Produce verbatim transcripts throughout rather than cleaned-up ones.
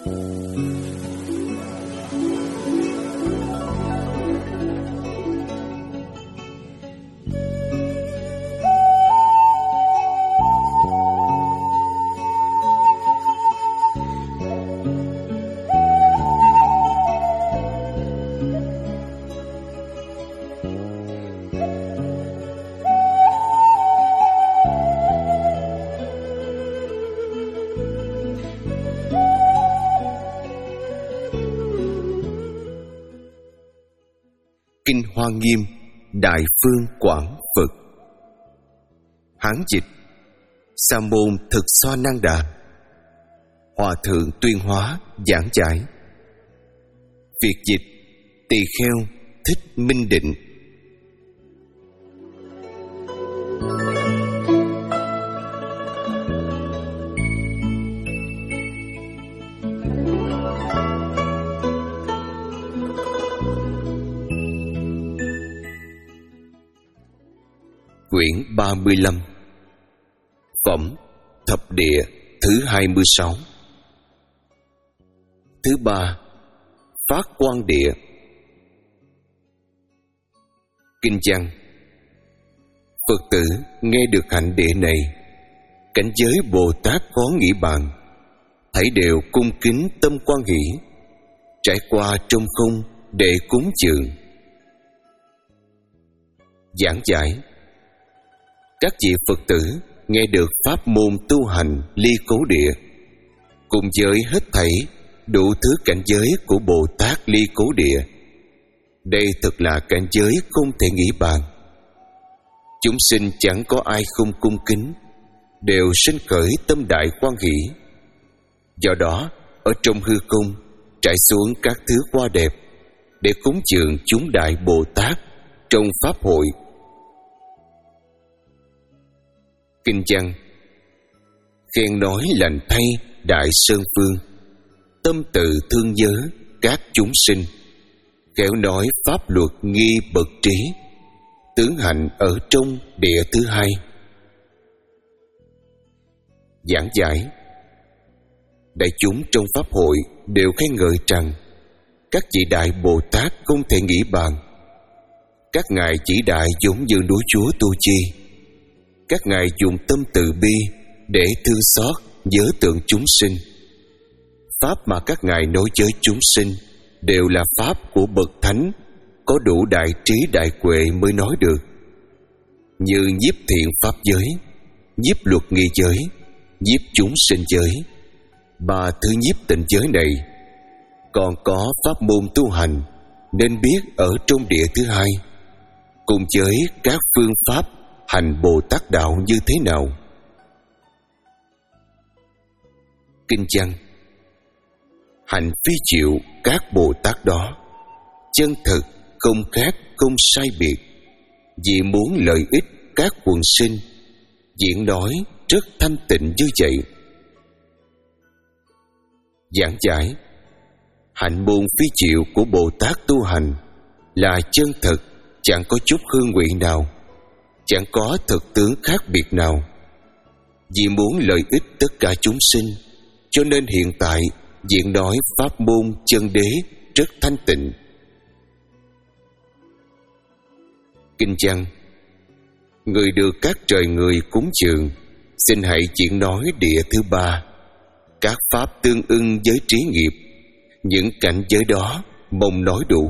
Kinh Hoa Nghiêm Đại Phương Quảng Phật. Hán dịch Sa môn Thực Xoa Năng Đà. Hòa thượng Tuyên Hóa giảng giải. Việt dịch Tỳ Kheo Thích Minh Định. Quyển ba mươi lăm. Phẩm Thập Địa thứ hai mươi sáu. Thứ ba, Phát Quang Địa. Kinh văn. Phật tử nghe được hạnh địa này, cảnh giới Bồ Tát khó nghĩ bàn, thảy đều cung kính tâm quan hỷ, trải qua trong không để cúng dường. Giảng giải. Các vị Phật tử nghe được pháp môn tu hành ly cố địa, cùng với hết thảy đủ thứ cảnh giới của Bồ Tát ly cố địa. Đây thật là cảnh giới không thể nghĩ bàn. Chúng sinh chẳng có ai không cung kính, đều sinh khởi tâm đại quan hỷ. Do đó, ở trong hư không trải xuống các thứ hoa đẹp để cúng dường chúng đại Bồ Tát trong pháp hội. Kinh văn. Khen nói lành thay Đại Sơn Phương, tâm từ thương nhớ các chúng sinh, khéo nói pháp luật nghi bậc trí, tướng hạnh ở trong địa thứ hai. Giảng giải. Đại chúng trong pháp hội đều khen ngợi rằng các vị đại Bồ Tát không thể nghĩ bàn. Các ngài chỉ đại giống như núi Chúa Tu Chi. Các ngài dùng tâm từ bi để thương xót nhớ tượng chúng sinh. Pháp mà các ngài nói với chúng sinh đều là pháp của bậc thánh, có đủ đại trí đại huệ mới nói được, như nhiếp thiện pháp giới, nhiếp luật nghi giới, nhiếp chúng sinh giới. Ba thứ nhiếp tịnh giới này còn có pháp môn tu hành nên biết ở trong địa thứ hai, cùng với các phương pháp hành Bồ Tát đạo như thế nào. Kinh văn. Hạnh phi diệu các Bồ Tát đó, chân thực không khác không sai biệt, vì muốn lợi ích các quần sinh, diễn nói rất thanh tịnh như vậy. Giảng giải. Hạnh môn phi diệu của Bồ Tát tu hành là chân thực, chẳng có chút hương vị nào, chẳng có thực tướng khác biệt nào. Vì muốn lợi ích tất cả chúng sinh, cho nên hiện tại diễn nói pháp môn chân đế rất thanh tịnh. Kinh văn. Người được các trời người cúng dường, xin hãy diễn nói địa thứ ba, các pháp tương ưng với trí nghiệp, những cảnh giới đó mong nói đủ.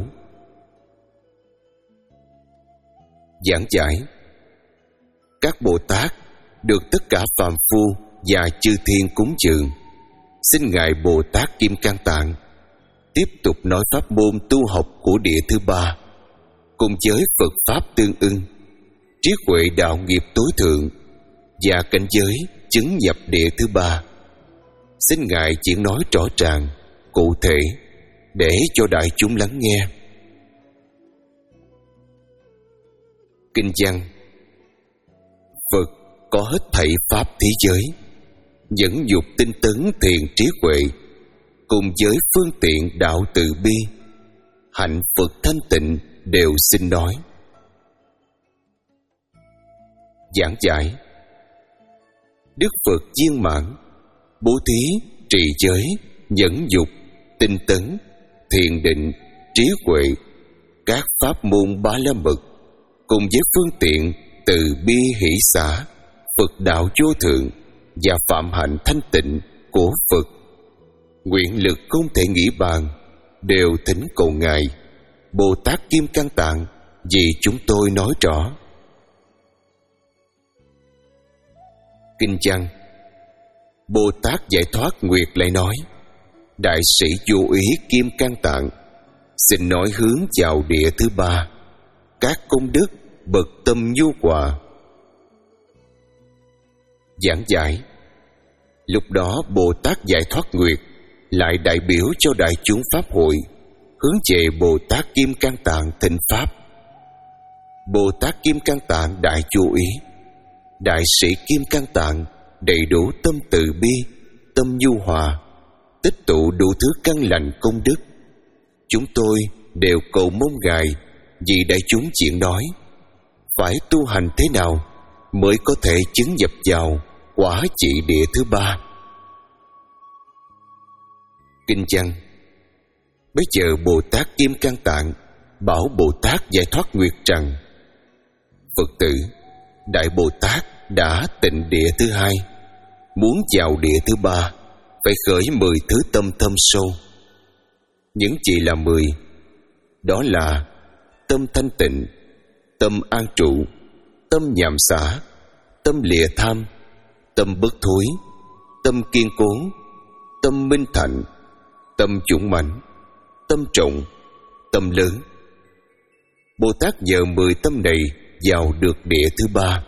Giảng giải. Các Bồ Tát được tất cả phàm phu và chư thiên cúng dường, xin ngài Bồ Tát Kim Cang Tạng tiếp tục nói pháp môn tu học của địa thứ ba, cùng với Phật pháp tương ưng, trí huệ đạo nghiệp tối thượng và cảnh giới chứng nhập địa thứ ba. Xin ngài diễn nói rõ ràng, cụ thể để cho đại chúng lắng nghe. Kinh văn. Phật có hết thảy pháp thế giới, dẫn dục tinh tấn thiền trí huệ, cùng với phương tiện đạo từ bi, hạnh Phật thanh tịnh đều xin nói. Giảng giải. Đức Phật viên mãn, bố thí, trì giới, nhẫn dục, tinh tấn, thiền định, trí huệ, các pháp môn ba la mật, cùng với phương tiện từ bi hỷ xả, Phật đạo vô thượng và phạm hạnh thanh tịnh của Phật, nguyện lực không thể nghĩ bàn, đều thỉnh cầu Ngài Bồ Tát Kim Cang Tạng vì chúng tôi nói rõ. Kinh văn. Bồ Tát Giải Thoát Nguyệt lại nói: Đại sĩ vô ý Kim Cang Tạng, xin nói hướng vào địa thứ ba, các công đức bậc tâm nhu hòa. Giảng giải. Lúc đó Bồ Tát Giải Thoát Nguyệt lại đại biểu cho đại chúng pháp hội hướng về Bồ Tát Kim Cang Tạng thỉnh pháp. Bồ Tát Kim Cang Tạng đại chú ý: Đại sĩ Kim Cang Tạng đầy đủ tâm từ bi, tâm nhu hòa, tích tụ đủ thứ căn lành công đức. Chúng tôi đều cầu mong Ngài vì đại chúng chuyện nói, phải tu hành thế nào mới có thể chứng nhập vào quả trị địa thứ ba. Kinh văn. Bây giờ Bồ Tát Kim Cang Tạng bảo Bồ Tát Giải Thoát Nguyệt rằng: Phật tử, Đại Bồ Tát đã tịnh địa thứ hai, muốn vào địa thứ ba phải khởi mười thứ tâm thâm sâu. Những gì là mười? Đó là tâm thanh tịnh, tâm an trụ, tâm nhàm xả, tâm lìa tham, tâm bất thối, tâm kiên cố, tâm minh thạnh, tâm dũng mãnh, tâm trọng, tâm lớn. Bồ Tát nhờ mười tâm này vào được địa thứ ba.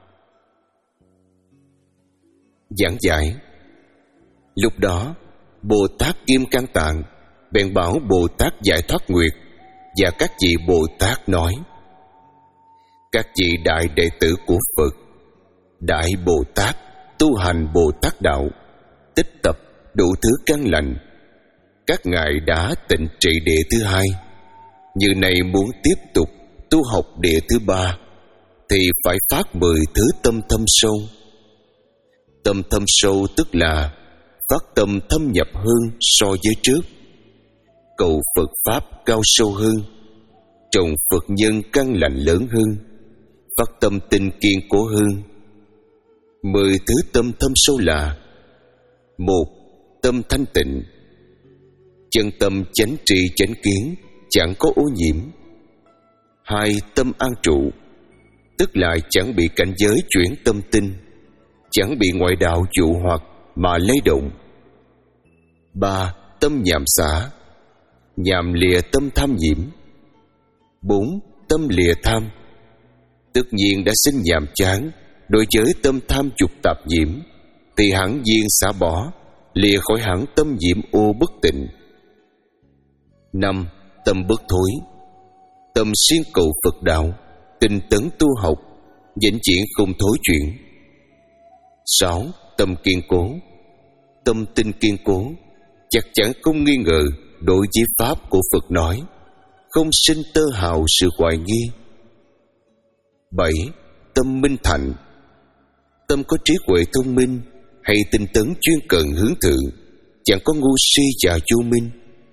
Giảng giải. Lúc đó Bồ Tát Kim Cang Tạng bèn bảo Bồ Tát Giải Thoát Nguyệt và các vị Bồ Tát nói: Các vị đại đệ tử của Phật, Đại Bồ Tát tu hành Bồ Tát đạo, tích tập đủ thứ căn lành. Các ngài đã tịnh trị địa thứ hai, như này muốn tiếp tục tu học địa thứ ba thì phải phát mười thứ tâm thâm sâu. Tâm thâm sâu tức là phát tâm thâm nhập hơn so với trước, cầu Phật pháp cao sâu hơn, trồng Phật nhân căn lành lớn hơn, phát tâm tinh kiên cố hơn. Mười thứ tâm thâm sâu là: một, tâm thanh tịnh, chân tâm chánh tri chánh kiến, chẳng có ô nhiễm. Hai, tâm an trụ, tức là chẳng bị cảnh giới chuyển tâm tinh, chẳng bị ngoại đạo dụ hoặc mà lay động. Ba, tâm nhàm xả, nhàm lìa tâm tham nhiễm. Bốn, tâm lìa tham, tất nhiên đã sinh nhàm chán đối với tâm tham dục tạp nhiễm, thì hẳn nhiên xả bỏ, lìa khỏi hẳn tâm nhiễm ô bất tịnh. Năm, tâm bất thối, tâm siêng cầu Phật đạo, tinh tấn tu học, vĩnh viễn không thối chuyển. Sáu, tâm kiên cố, tâm tinh kiên cố, chắc chắn không nghi ngờ đối với pháp của Phật nói, không sinh tơ hào sự hoài nghi. Bảy, tâm minh thạnh, tâm có trí huệ thông minh hay tinh tấn chuyên cần hướng thượng, chẳng có ngu si và vô minh.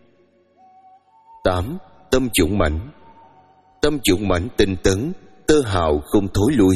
Tám, tâm dũng mãnh, tâm dũng mãnh tinh tấn, tơ hào không thối lui.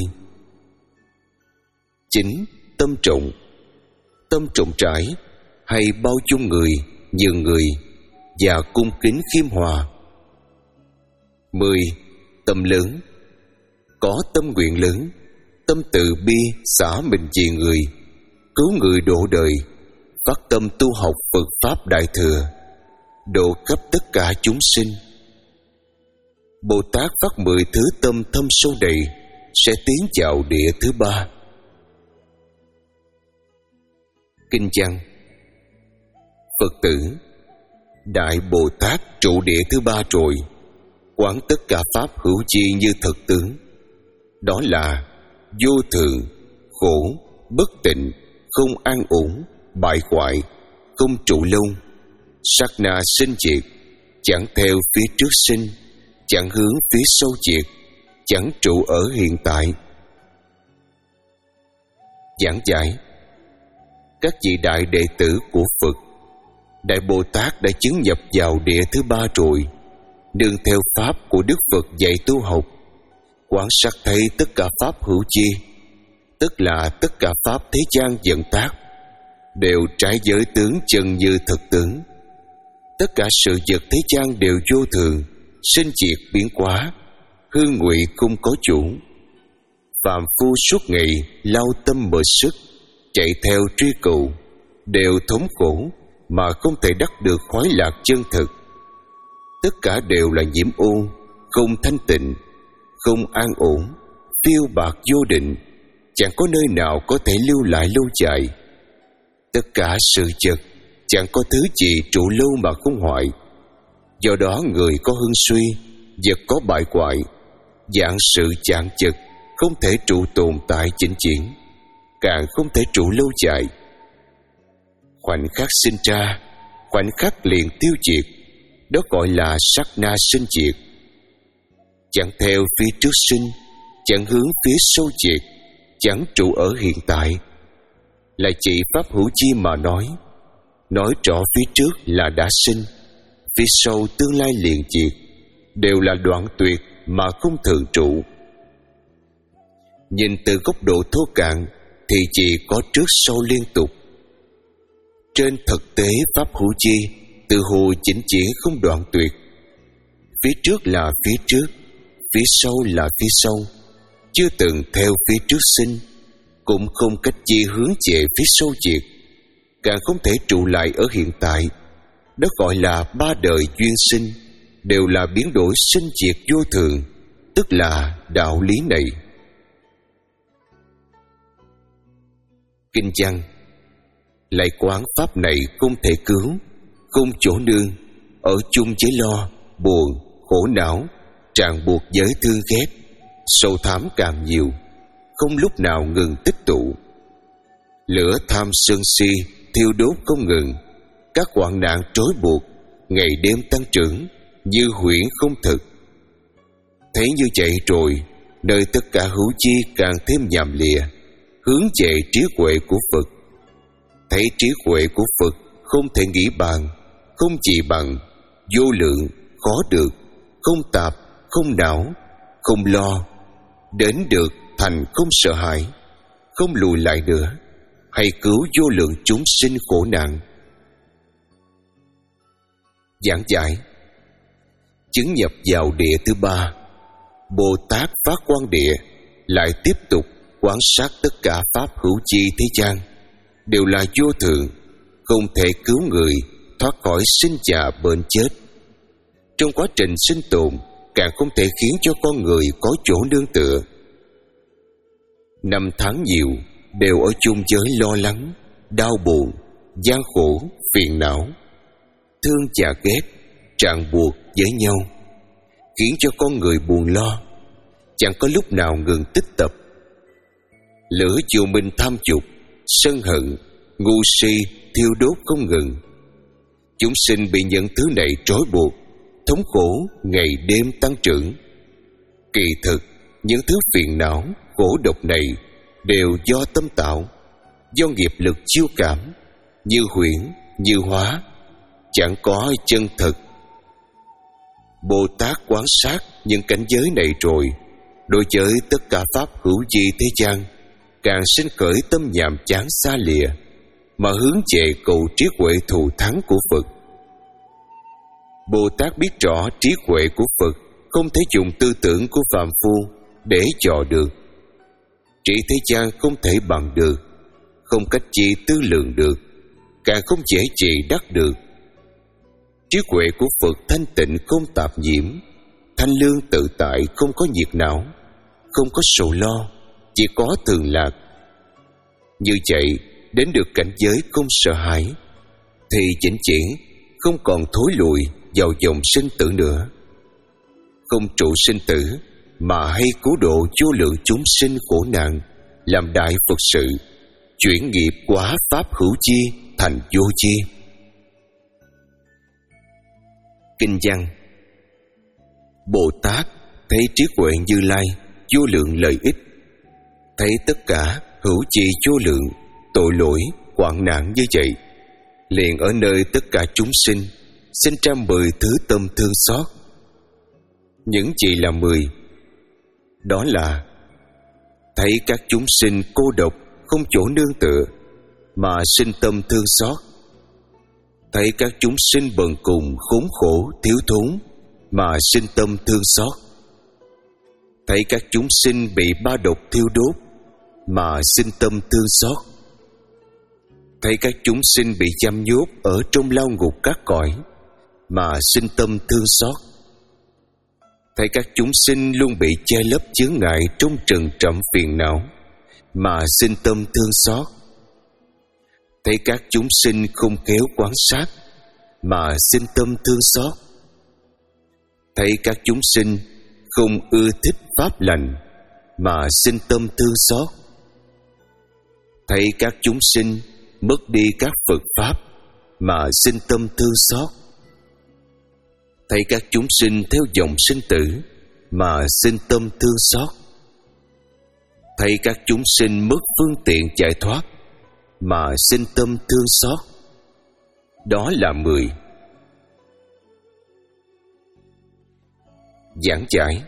Chín, tâm trọng, tâm trọng trải hay bao dung người, nhường người và cung kính khiêm hòa. Mười, tâm lớn, có tâm nguyện lớn, tâm từ bi xả mình vì người, cứu người độ đời, phát tâm tu học Phật pháp đại thừa, độ khắp tất cả chúng sinh. Bồ Tát phát mười thứ tâm thâm sâu đầy sẽ tiến vào địa thứ ba. Kinh văn. Phật tử, Đại Bồ Tát trụ địa thứ ba rồi, quán tất cả pháp hữu chi như thật tướng, đó là vô thường, khổ, bất tịnh, không an ổn, bại hoại, không trụ lâu, sát na sinh diệt, chẳng theo phía trước sinh, chẳng hướng phía sau diệt, chẳng trụ ở hiện tại. Giảng giải. Các vị đại đệ tử của Phật, Đại Bồ Tát đã chứng nhập vào địa thứ ba rồi, nương theo pháp của Đức Phật dạy tu học, quán sát thấy tất cả pháp hữu chi, tức là tất cả pháp thế gian vận tác đều trái giới tướng chân như thực tướng. Tất cả sự vật thế gian đều vô thường, sinh diệt biến hóa, hư ngụy không có chủ. Phàm phu suốt ngày lao tâm mệt sức, chạy theo truy cầu, đều thống khổ mà không thể đắc được khoái lạc chân thực. Tất cả đều là nhiễm ô, không thanh tịnh, không an ổn, phiêu bạc vô định, chẳng có nơi nào có thể lưu lại lâu dài. Tất cả sự vật chẳng có thứ gì trụ lâu mà không hoại. Do đó người có hưng suy, vật có bại hoại, dạng sự chạng chực không thể trụ tồn tại chỉnh chuyển, càng không thể trụ lâu dài. Khoảnh khắc sinh ra, khoảnh khắc liền tiêu diệt, đó gọi là sát na sinh diệt. Chẳng theo phía trước sinh, chẳng hướng phía sau diệt, chẳng trụ ở hiện tại. Lại chỉ pháp hữu chi mà nói, nói rõ phía trước là đã sinh, phía sau tương lai liền diệt, đều là đoạn tuyệt mà không thường trụ. Nhìn từ góc độ thô cạn thì chỉ có trước sau liên tục. Trên thực tế pháp hữu chi tự hồ chỉnh chỉ không đoạn tuyệt. Phía trước là phía trước, phía sau là phía sau, chưa từng theo phía trước sinh, cũng không cách chi hướng về phía sau diệt, càng không thể trụ lại ở hiện tại. Đó gọi là ba đời duyên sinh, đều là biến đổi sinh diệt vô thường, tức là đạo lý này. Kinh văn: lại quán pháp này không thể cứu, không chỗ nương, ở chung với lo, buồn, khổ não, ràng buộc với thương ghét, sầu thảm càng nhiều, không lúc nào ngừng tích tụ. Lửa tham sân si thiêu đốt không ngừng, các hoạn nạn trói buộc ngày đêm tăng trưởng, như huyễn không thực. Thấy như vậy rồi, nơi tất cả hữu chi càng thêm nhàm lìa, hướng về trí huệ của Phật. Thấy trí huệ của Phật không thể nghĩ bàn, không gì bằng, vô lượng, khó được, không tạp, không não, không lo, đến được thành không sợ hãi, không lùi lại nữa, hay cứu vô lượng chúng sinh khổ nạn. Giảng giải: chứng nhập vào địa thứ ba, Bồ Tát phát quang địa lại tiếp tục quan sát tất cả pháp hữu chi thế gian đều là vô thường, không thể cứu người thoát khỏi sinh già bệnh chết. Trong quá trình sinh tồn, càng không thể khiến cho con người có chỗ nương tựa. Năm tháng nhiều đều ở chung giới lo lắng, đau buồn, gian khổ, phiền não, thương và ghét, ràng buộc với nhau, khiến cho con người buồn lo, chẳng có lúc nào ngừng tích tập. Lửa chiều minh tham dục, sân hận, ngu si thiêu đốt không ngừng. Chúng sinh bị những thứ này trói buộc, thống khổ ngày đêm tăng trưởng. Kỳ thực, những thứ phiền não, khổ độc này đều do tâm tạo, do nghiệp lực chiêu cảm, như huyễn, như hóa, chẳng có chân thực. Bồ Tát quan sát những cảnh giới này rồi, đối với tất cả pháp hữu vi thế gian, càng sinh khởi tâm nhàm chán xa lìa, mà hướng về cầu trí huệ thù thắng của Phật. Bồ Tát biết rõ trí huệ của Phật không thể dùng tư tưởng của phàm phu để dò được. Trí thế gian không thể bằng được, không cách chi tư lượng được, càng không dễ gì đắc được. Trí huệ của Phật thanh tịnh không tạp nhiễm, thanh lương tự tại không có nhiệt não, không có sầu lo, chỉ có thường lạc. Như vậy, đến được cảnh giới không sợ hãi, thì vĩnh viễn không còn thối lùi vào dòng sinh tử nữa. Không trụ sinh tử, mà hay cứu độ vô lượng chúng sinh khổ nạn, làm đại Phật sự, chuyển nghiệp quá pháp hữu chi thành vô chi. Kinh văn: Bồ Tát thấy trí huệ Như Lai vô lượng lợi ích, thấy tất cả hữu chi vô lượng tội lỗi hoạn nạn như vậy, liền ở nơi tất cả chúng sinh sinh ra mười thứ tâm thương xót. Những gì là mười? Đó là thấy các chúng sinh cô độc, không chỗ nương tựa, mà sinh tâm thương xót. Thấy các chúng sinh bần cùng, khốn khổ, thiếu thốn, mà sinh tâm thương xót. Thấy các chúng sinh bị ba độc thiêu đốt, mà sinh tâm thương xót. Thấy các chúng sinh bị giam nhốt ở trong lao ngục các cõi, mà sinh tâm thương xót. Thấy các chúng sinh luôn bị che lấp chướng ngại trong trần trầm phiền não, mà sinh tâm thương xót. Thấy các chúng sinh không khéo quan sát, mà sinh tâm thương xót. Thấy các chúng sinh không ưa thích pháp lành, mà sinh tâm thương xót. Thấy các chúng sinh mất đi các Phật pháp, mà sinh tâm thương xót. Thấy các chúng sinh theo dòng sinh tử, mà sinh tâm thương xót. Thấy các chúng sinh mất phương tiện giải thoát, mà sinh tâm thương xót. Đó là mười. Giảng giải.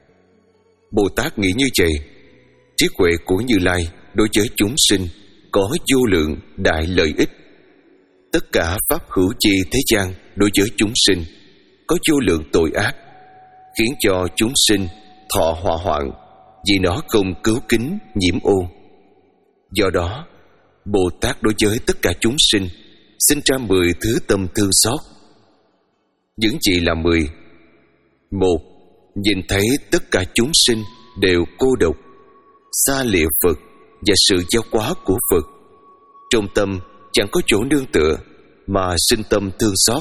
Bồ Tát nghĩ như vậy: trí huệ của Như Lai đối với chúng sinh có vô lượng đại lợi ích. Tất cả pháp hữu chi thế gian đối với chúng sinh có vô lượng tội ác, khiến cho chúng sinh thọ họa hoạn vì nó không cứu kính nhiễm ô. Do đó, Bồ Tát đối với tất cả chúng sinh sinh ra mười thứ tâm thương xót. Những gì là mười? Một, nhìn thấy tất cả chúng sinh đều cô độc, xa lìa Phật và sự giáo hóa của Phật, trong tâm chẳng có chỗ nương tựa, mà sinh tâm thương xót.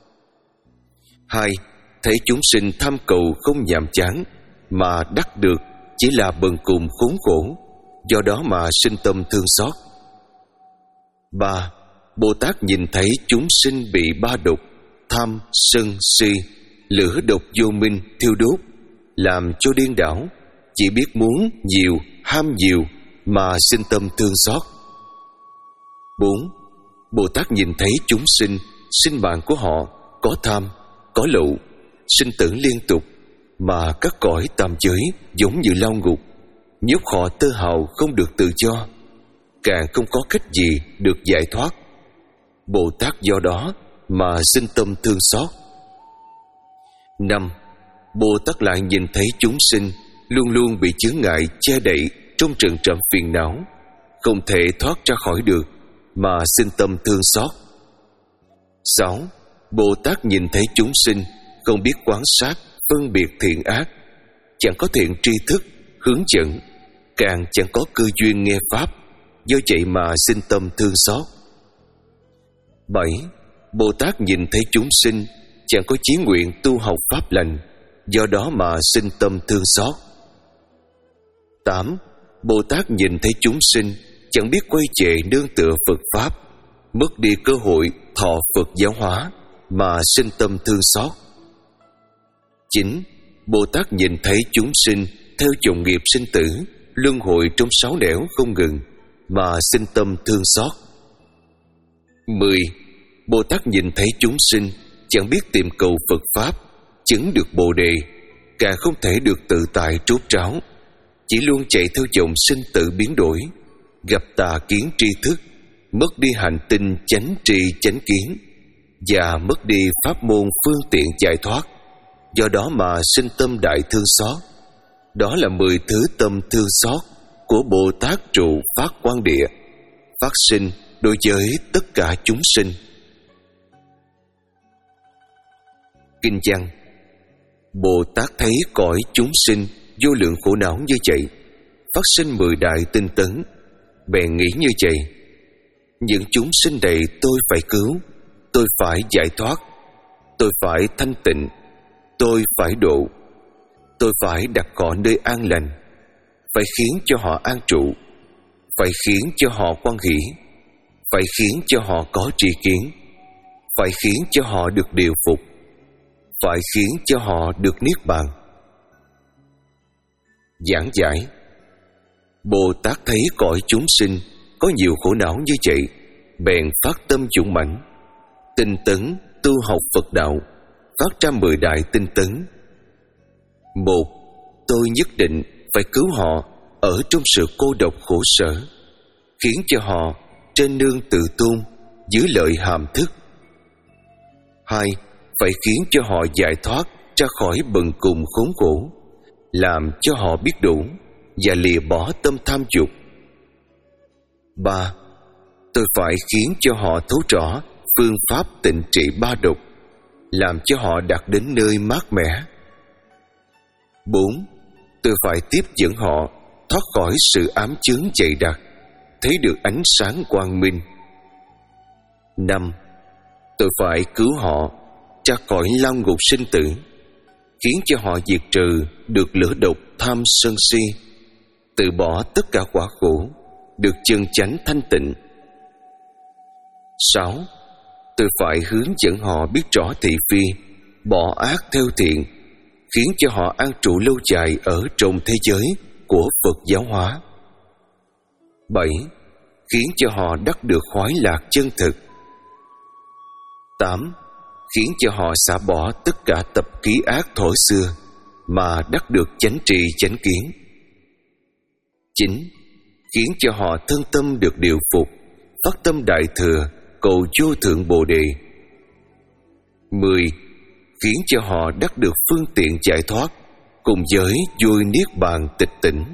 Hai, thấy chúng sinh tham cầu không nhàm chán, mà đắc được chỉ là bần cùng khốn khổ, do đó mà sinh tâm thương xót. Ba, Bồ Tát nhìn thấy chúng sinh bị ba độc tham, sân, si, lửa độc vô minh thiêu đốt, làm cho điên đảo, chỉ biết muốn nhiều, ham nhiều, mà sinh tâm thương xót. Bốn, Bồ Tát nhìn thấy chúng sinh, sinh mạng của họ có tham, có lậu, sinh tử liên tục, mà các cõi tam giới giống như lao ngục, nhốt họ tơ hào không được tự do, càng không có cách gì được giải thoát. Bồ Tát do đó mà sinh tâm thương xót. Năm, Bồ Tát lại nhìn thấy chúng sinh luôn luôn bị chướng ngại che đậy trong trần trầm phiền não, không thể thoát ra khỏi được, mà sinh tâm thương xót. Sáu, Bồ Tát nhìn thấy chúng sinh không biết quán sát, phân biệt thiện ác, chẳng có thiện tri thức hướng dẫn, càng chẳng có cơ duyên nghe pháp, do vậy mà sinh tâm thương xót. Bảy, Bồ Tát nhìn thấy chúng sinh chẳng có chí nguyện tu học pháp lành, do đó mà sinh tâm thương xót. Tám, Bồ Tát nhìn thấy chúng sinh chẳng biết quay về nương tựa Phật pháp, mất đi cơ hội thọ Phật giáo hóa, mà sinh tâm thương xót. Chín, Bồ Tát nhìn thấy chúng sinh theo dòng nghiệp sinh tử, luân hồi trong sáu nẻo không ngừng, mà sinh tâm thương xót. Mười, Bồ Tát nhìn thấy chúng sinh chẳng biết tìm cầu Phật pháp, chứng được Bồ đề, càng không thể được tự tại trốt ráo, chỉ luôn chạy theo dòng sinh tử biến đổi, gặp tà kiến tri thức, mất đi hành tinh chánh tri chánh kiến, và mất đi pháp môn phương tiện giải thoát, do đó mà sinh tâm đại thương xót. Đó là mười thứ tâm thương xót của Bồ Tát trụ phát quang địa, phát sinh đối với tất cả chúng sinh. Kinh văn. Bồ Tát thấy cõi chúng sinh vô lượng khổ não như vậy, phát sinh mười đại tinh tấn, bèn nghĩ như vậy: những chúng sinh này tôi phải cứu, tôi phải giải thoát, tôi phải thanh tịnh, tôi phải độ, tôi phải đặt họ nơi an lành, phải khiến cho họ an trụ, phải khiến cho họ hoan hỷ, phải khiến cho họ có tri kiến, phải khiến cho họ được điều phục, phải khiến cho họ được niết bàn. Giảng giải. Bồ Tát thấy cõi chúng sinh có nhiều khổ não như vậy, bèn phát tâm dũng mãnh, tinh tấn tu học Phật đạo, phát ra mười đại tinh tấn. Một, tôi nhất định phải cứu họ ở trong sự cô độc khổ sở, khiến cho họ trên nương tự tôn, dưới lợi hàm thức. Hai, phải khiến cho họ giải thoát ra khỏi bần cùng khốn khổ, làm cho họ biết đủ và lìa bỏ tâm tham dục. Ba, tôi phải khiến cho họ thấu rõ phương pháp tịnh trị ba độc, làm cho họ đạt đến nơi mát mẻ. Bốn, tôi phải tiếp dẫn họ thoát khỏi sự ám chướng dày đặc, thấy được ánh sáng quang minh. Năm, tôi phải cứu họ ra khỏi lao ngục sinh tử, khiến cho họ diệt trừ được lửa độc tham sân si, từ bỏ tất cả quả khổ, được chân chánh thanh tịnh. Sáu, tôi phải hướng dẫn họ biết rõ thị phi, bỏ ác theo thiện, khiến cho họ an trụ lâu dài ở trong thế giới của Phật giáo hóa. Bảy, khiến cho họ đắc được khoái lạc chân thực. Tám, khiến cho họ xả bỏ tất cả tập ký ác thuở xưa mà đắc được chánh trì chánh kiến. Chín, khiến cho họ thân tâm được điều phục, phát tâm đại thừa, cầu vô thượng bồ đề. Mười, khiến cho họ đắc được phương tiện giải thoát, cùng với vui niết bàn tịch tỉnh.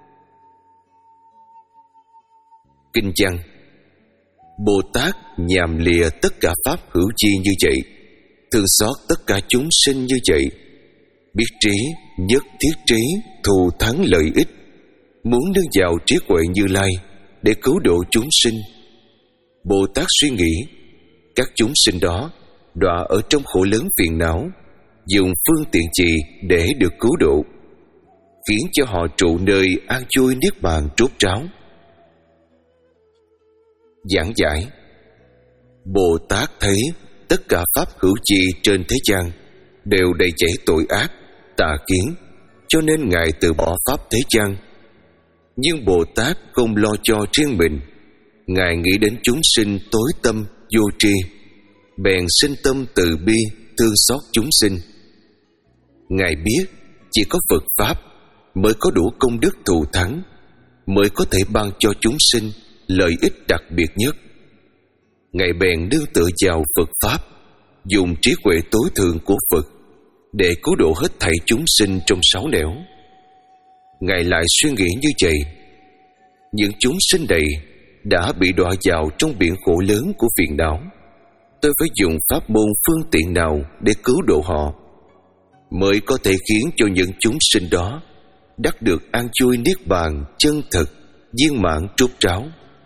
Kinh văn: Bồ Tát nhàm lìa tất cả pháp hữu chi như vậy, thương xót tất cả chúng sinh như vậy, biết trí, nhất thiết trí, thù thắng lợi ích, muốn nâng vào trí huệ Như Lai để cứu độ chúng sinh. Bồ Tát suy nghĩ, các chúng sinh đó đọa ở trong khổ lớn phiền não, dùng phương tiện gì để được cứu độ, khiến cho họ trụ nơi an vui niết bàn rốt ráo. Giảng giải: Bồ Tát thấy tất cả pháp hữu chi trên thế gian đều đầy chảy tội ác, tà kiến, cho nên Ngài từ bỏ pháp thế gian. Nhưng Bồ Tát không lo cho riêng mình, Ngài nghĩ đến chúng sinh tối tâm vô tri, bèn sinh tâm từ bi thương xót chúng sinh. Ngài biết chỉ có Phật pháp mới có đủ công đức thù thắng, mới có thể ban cho chúng sinh lợi ích đặc biệt nhất. Ngài bèn nương tựa vào Phật pháp, dùng trí huệ tối thượng của Phật để cứu độ hết thảy chúng sinh trong sáu nẻo. Ngài lại suy nghĩ như vậy: những chúng sinh này đã bị đọa vào trong biển khổ lớn của phiền não, tôi phải dùng pháp môn phương tiện nào để cứu độ họ, mới có thể khiến cho những chúng sinh đó đắc được an vui niết bàn chân thực, viên mãn rốt ráo.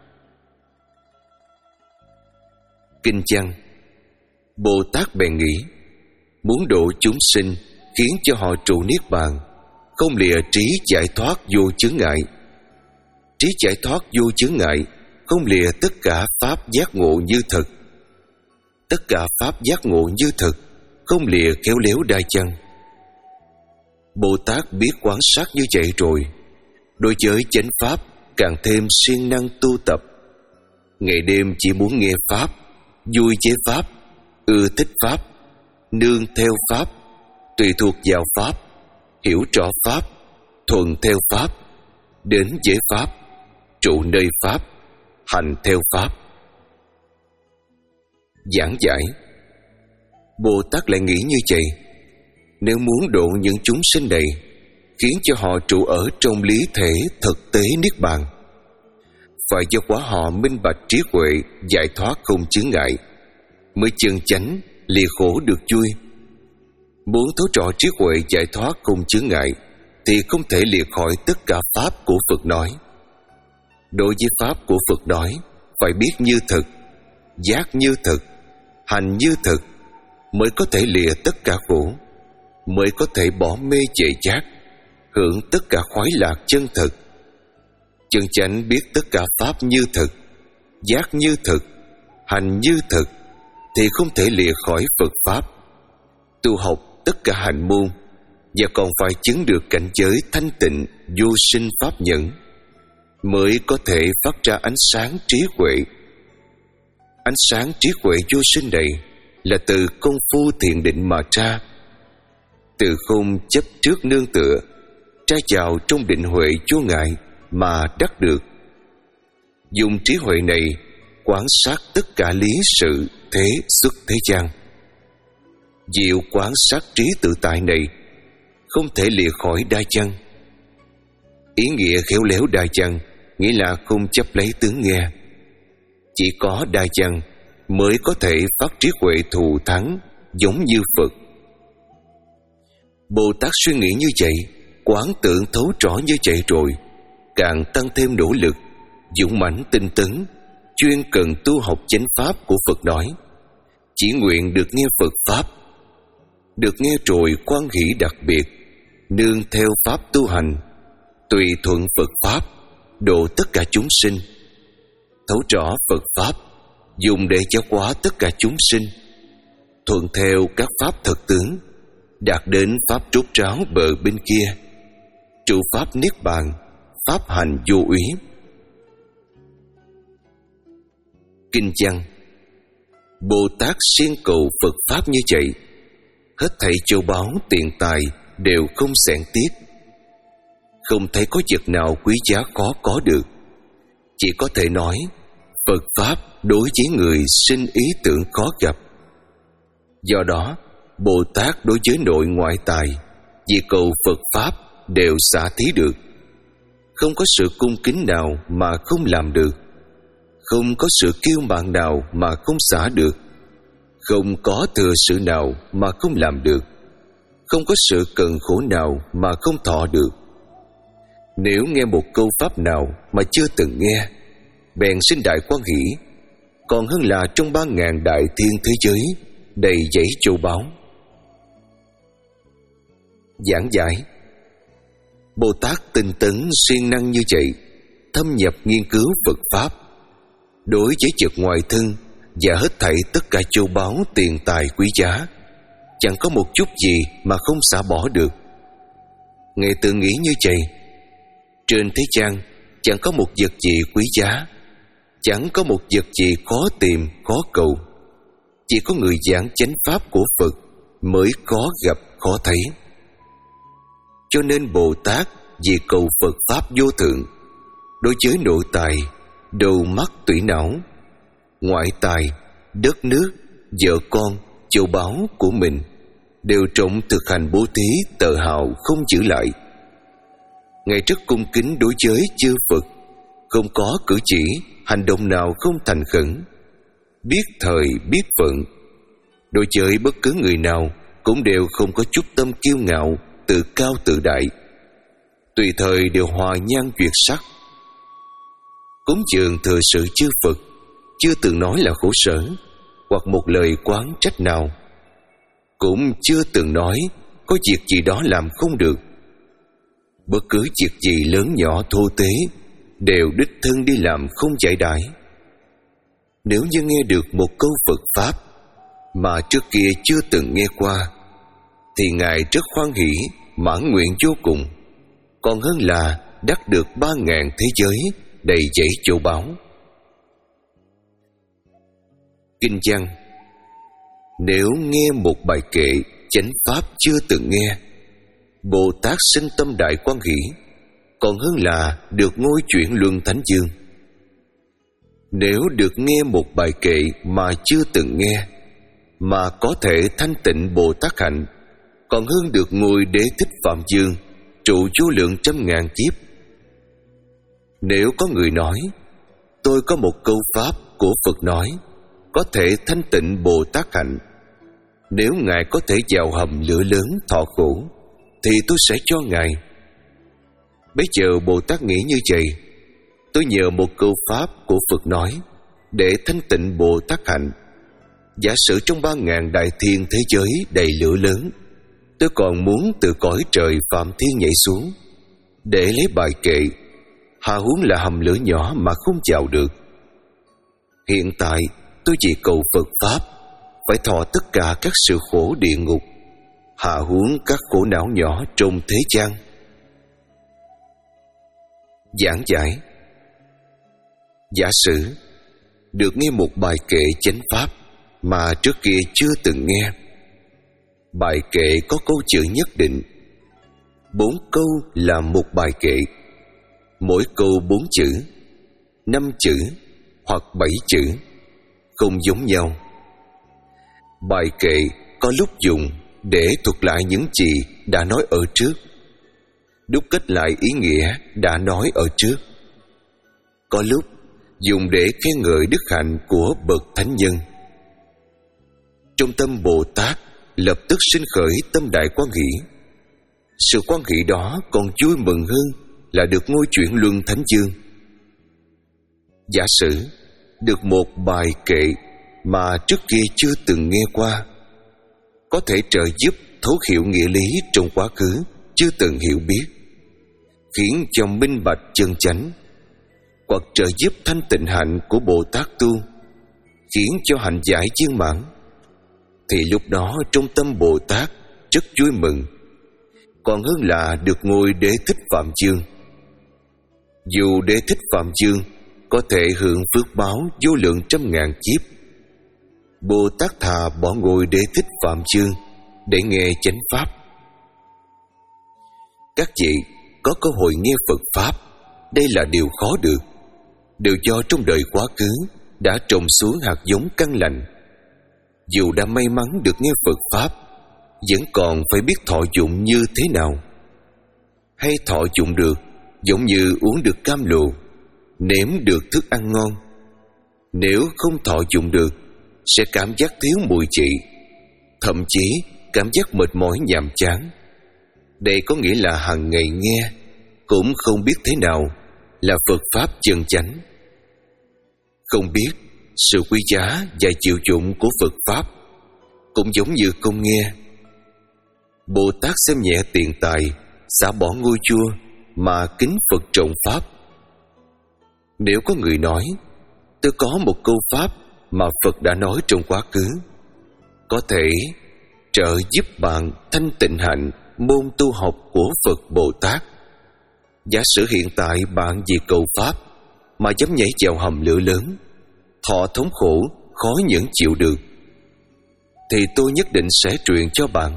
Kinh văn: Bồ Tát bèn nghĩ, muốn độ chúng sinh khiến cho họ trụ niết bàn, không lìa trí giải thoát vô chướng ngại. Trí giải thoát vô chướng ngại không lìa tất cả pháp giác ngộ như thực. Tất cả pháp giác ngộ như thực không lìa khéo léo đai chăng. Bồ Tát biết quan sát như vậy rồi, đối với chánh pháp càng thêm siêng năng tu tập. Ngày đêm chỉ muốn nghe pháp, vui với pháp, ưa thích pháp, nương theo pháp, tùy thuộc vào pháp, hiểu rõ pháp, thuận theo pháp, đến với pháp, trụ nơi pháp, hành theo pháp. Giảng giải: Bồ Tát lại nghĩ như vậy, nếu muốn độ những chúng sinh này, khiến cho họ trụ ở trong lý thể thực tế niết bàn, phải do quả họ minh bạch trí huệ giải thoát không chướng ngại, mới chân chánh lìa khổ được vui. Muốn thấu rõ trí huệ giải thoát không chướng ngại thì không thể lìa khỏi tất cả pháp của Phật nói. Đối với pháp của Phật nói, phải biết như thực, giác như thực, hành như thực, mới có thể lìa tất cả khổ, mới có thể bỏ mê trệ giác, hưởng tất cả khoái lạc chân thực. Chân chánh biết tất cả pháp như thực, giác như thực, hành như thực, thì không thể lìa khỏi Phật pháp. Tu học tất cả hành môn và còn phải chứng được cảnh giới thanh tịnh vô sinh pháp nhẫn, mới có thể phát ra ánh sáng trí huệ. Ánh sáng trí huệ vô sinh này là từ công phu thiền định mà ra, từ không chấp trước nương tựa, tra vào trong định huệ vô ngại mà đắc được. Dùng trí huệ này quan sát tất cả lý sự thế xuất thế gian. Diệu quan sát trí tự tại này không thể lìa khỏi đa chân. Ý nghĩa khéo léo đa chân nghĩa là không chấp lấy tướng nghe. Chỉ có đa chân mới có thể phát trí huệ thù thắng giống như Phật. Bồ Tát suy nghĩ như vậy, quán tưởng thấu rõ như vậy rồi, càng tăng thêm nỗ lực, dũng mãnh tinh tấn, chuyên cần tu học chánh pháp của Phật nói. Chỉ nguyện được nghe Phật pháp, được nghe rồi quan hỷ đặc biệt, nương theo pháp tu hành, tùy thuận Phật pháp, độ tất cả chúng sinh. Thấu rõ Phật pháp, dùng để giáo hóa tất cả chúng sinh, thuận theo các pháp thật tướng, đạt đến pháp rốt ráo bờ bên kia, trụ pháp niết bàn, pháp hành vô úy. Kinh văn: Bồ Tát siêng cầu Phật pháp như vậy, hết thảy châu báu tiền tài đều không xẻn tiếc. Không thấy có vật nào quý giá khó có được. Chỉ có thể nói Phật pháp đối với người sinh ý tưởng khó gặp. Do đó Bồ Tát đối với nội ngoại tài, vì cầu Phật pháp đều xả thí được. Không có sự cung kính nào mà không làm được, không có sự kiêu mạn nào mà không xả được, không có thừa sự nào mà không làm được, không có sự cần khổ nào mà không thọ được. Nếu nghe một câu pháp nào mà chưa từng nghe, bèn sinh đại quan hỷ, còn hơn là trong ba ngàn đại thiên thế giới đầy dẫy châu báu. Giảng giải: Bồ Tát tinh tấn siêng năng như vậy, thâm nhập nghiên cứu Phật pháp, đối với vật ngoài thân và hết thảy tất cả châu báu tiền tài quý giá, chẳng có một chút gì mà không xả bỏ được. Ngài tự nghĩ như vậy: trên thế gian chẳng có một vật gì quý giá, chẳng có một vật gì khó tìm, khó cầu. Chỉ có người giảng chánh pháp của Phật mới khó gặp, khó thấy. Cho nên Bồ Tát vì cầu Phật pháp vô thượng, đối với nội tài, đầu mắt tủy não, ngoại tài, đất nước, vợ con, châu báu của mình đều trọng thực hành bố thí tự hào không giữ lại. Ngài rất cung kính đối với chư Phật, không có cử chỉ, hành động nào không thành khẩn, biết thời biết phận. Đối với bất cứ người nào cũng đều không có chút tâm kiêu ngạo, tự cao tự đại, tùy thời đều hòa nhan duyệt sắc. Cúng dường thừa sự chư Phật, chưa từng nói là khổ sở hoặc một lời quán trách nào, cũng chưa từng nói có việc gì đó làm không được. Bất cứ việc gì lớn nhỏ thô tế đều đích thân đi làm không giải đãi. Nếu như nghe được một câu Phật pháp mà trước kia chưa từng nghe qua, thì Ngài rất hoan hỷ, mãn nguyện vô cùng, còn hơn là đắc được ba ngàn thế giới đầy dẫy châu báu. Kinh văn: Nếu nghe một bài kệ chánh pháp chưa từng nghe, Bồ Tát sinh tâm đại quan hỷ, còn hơn là được ngôi chuyển luân thánh dương. Nếu được nghe một bài kệ mà chưa từng nghe, mà có thể thanh tịnh Bồ Tát hạnh, còn hơn được ngôi đế thích Phạm Dương, trụ vô lượng trăm ngàn kiếp. Nếu có người nói, tôi có một câu pháp của Phật nói có thể thanh tịnh Bồ Tát hạnh, nếu Ngài có thể vào hầm lửa lớn thọ khổ, thì tôi sẽ cho Ngài. Bây giờ Bồ Tát nghĩ như vậy: tôi nhờ một câu pháp của Phật nói để thanh tịnh Bồ Tát hạnh. Giả sử trong ba ngàn đại thiên thế giới đầy lửa lớn, tôi còn muốn từ cõi trời Phạm Thiên nhảy xuống để lấy bài kệ, hà huống là hầm lửa nhỏ mà không vào được. Hiện tại tôi chỉ cầu Phật pháp phải thọ tất cả các sự khổ địa ngục, hà huống các khổ não nhỏ trong thế gian. Giảng giải: giả sử được nghe một bài kệ chánh pháp mà trước kia chưa từng nghe. Bài kệ có câu chữ nhất định. Bốn câu là một bài kệ, mỗi câu bốn chữ, năm chữ hoặc bảy chữ, không giống nhau. Bài kệ có lúc dùng để thuật lại những gì đã nói ở trước, đúc kết lại ý nghĩa đã nói ở trước. Có lúc dùng để khen ngợi đức hạnh của bậc thánh nhân. Trong tâm Bồ Tát lập tức sinh khởi tâm đại quan hỷ. Sự quan hỷ đó còn vui mừng hơn là được ngôi chuyển luân thánh dương. Giả sử được một bài kệ mà trước kia chưa từng nghe qua, có thể trợ giúp thấu hiểu nghĩa lý trong quá khứ chưa từng hiểu biết, khiến cho minh bạch chân chánh, hoặc trợ giúp thanh tịnh hạnh của Bồ Tát tu, khiến cho hạnh giải viên mãn, thì lúc đó trong tâm Bồ Tát rất vui mừng, còn hơn là được ngôi Đế Thích Phạm Dương. Dù Đế Thích Phạm Dương có thể hưởng phước báo vô lượng trăm ngàn kiếp, Bồ Tát thà bỏ ngôi Đế Thích Phạm Dương để nghe chánh pháp. Các vị có cơ hội nghe Phật pháp, đây là điều khó được, đều do trong đời quá khứ đã trồng xuống hạt giống căn lành. Dù đã may mắn được nghe Phật pháp, vẫn còn phải biết thọ dụng như thế nào. Hay thọ dụng được giống như uống được cam lồ, nếm được thức ăn ngon. Nếu không thọ dụng được, sẽ cảm giác thiếu mùi vị, thậm chí cảm giác mệt mỏi nhàm chán. Đây có nghĩa là hàng ngày nghe cũng không biết thế nào là Phật pháp chân chánh, không biết sự quý giá và chịu dụng của Phật pháp, cũng giống như không nghe. Bồ Tát xem nhẹ tiền tài, xả bỏ ngôi vua mà kính Phật trọng pháp. Nếu có người nói, tôi có một câu pháp mà Phật đã nói trong quá khứ, có thể trợ giúp bạn thanh tịnh hạnh môn tu học của Phật Bồ Tát. Giả sử hiện tại bạn vì cầu pháp mà dám nhảy vào hầm lửa lớn, thọ thống khổ khó nhẫn chịu được, thì tôi nhất định sẽ truyền cho bạn.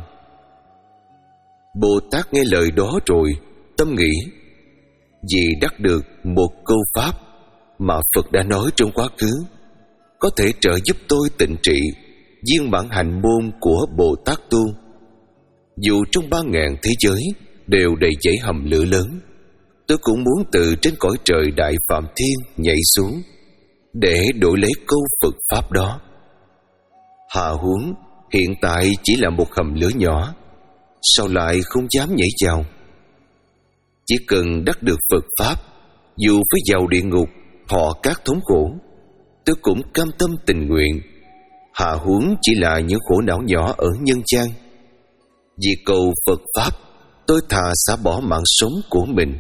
Bồ Tát nghe lời đó rồi tâm nghĩ, vì đắc được một câu pháp mà Phật đã nói trong quá khứ, có thể trợ giúp tôi tịnh trị viên mãn hạnh môn của Bồ Tát tu. Dù trong ba ngàn thế giới đều đầy dẫy hầm lửa lớn, tôi cũng muốn từ trên cõi trời đại phạm thiên nhảy xuống để đổi lấy câu Phật pháp đó. Hạ huống hiện tại chỉ là một hầm lửa nhỏ, sao lại không dám nhảy vào? Chỉ cần đắc được Phật pháp, dù phải vào địa ngục thọ các thống khổ, tôi cũng cam tâm tình nguyện. Hạ huống chỉ là những khổ não nhỏ ở nhân gian. Vì cầu Phật pháp, tôi thà xả bỏ mạng sống của mình.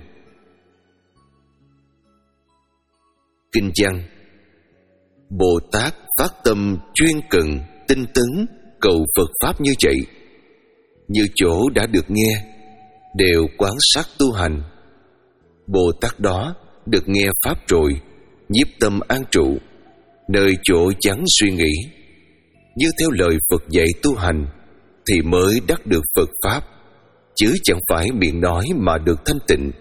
Kinh văn: Bồ Tát phát tâm chuyên cần tinh tấn cầu Phật pháp như vậy, như chỗ đã được nghe, đều quán sát tu hành. Bồ Tát đó được nghe pháp rồi, nhiếp tâm an trụ, nơi chỗ vắng suy nghĩ, như theo lời Phật dạy tu hành, thì mới đắc được Phật pháp, chứ chẳng phải miệng nói mà được thanh tịnh.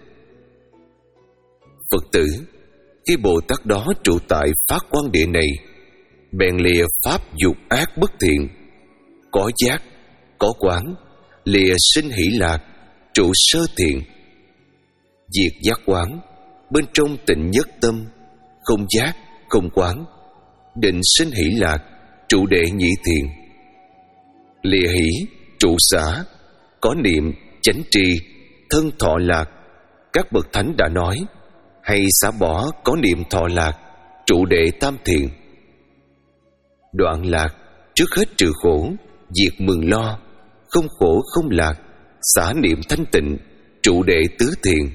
Phật tử, khi Bồ Tát đó trụ tại phát quan địa này, bèn lìa pháp dục ác bất thiện, có giác, có quán, lìa sinh hỷ lạc, trụ sơ thiện. Diệt giác quán, bên trong tịnh nhất tâm, không giác, không quán, định sinh hỷ lạc, trụ đệ nhị thiện. Lìa hỷ, trụ xả, có niệm, chánh tri, thân thọ lạc, các bậc thánh đã nói, hay xả bỏ có niệm thọ lạc, trụ đệ tam thiện. Đoạn lạc, trước hết trừ khổ, diệt mừng lo, không khổ không lạc, xả niệm thanh tịnh, trụ đệ tứ thiện.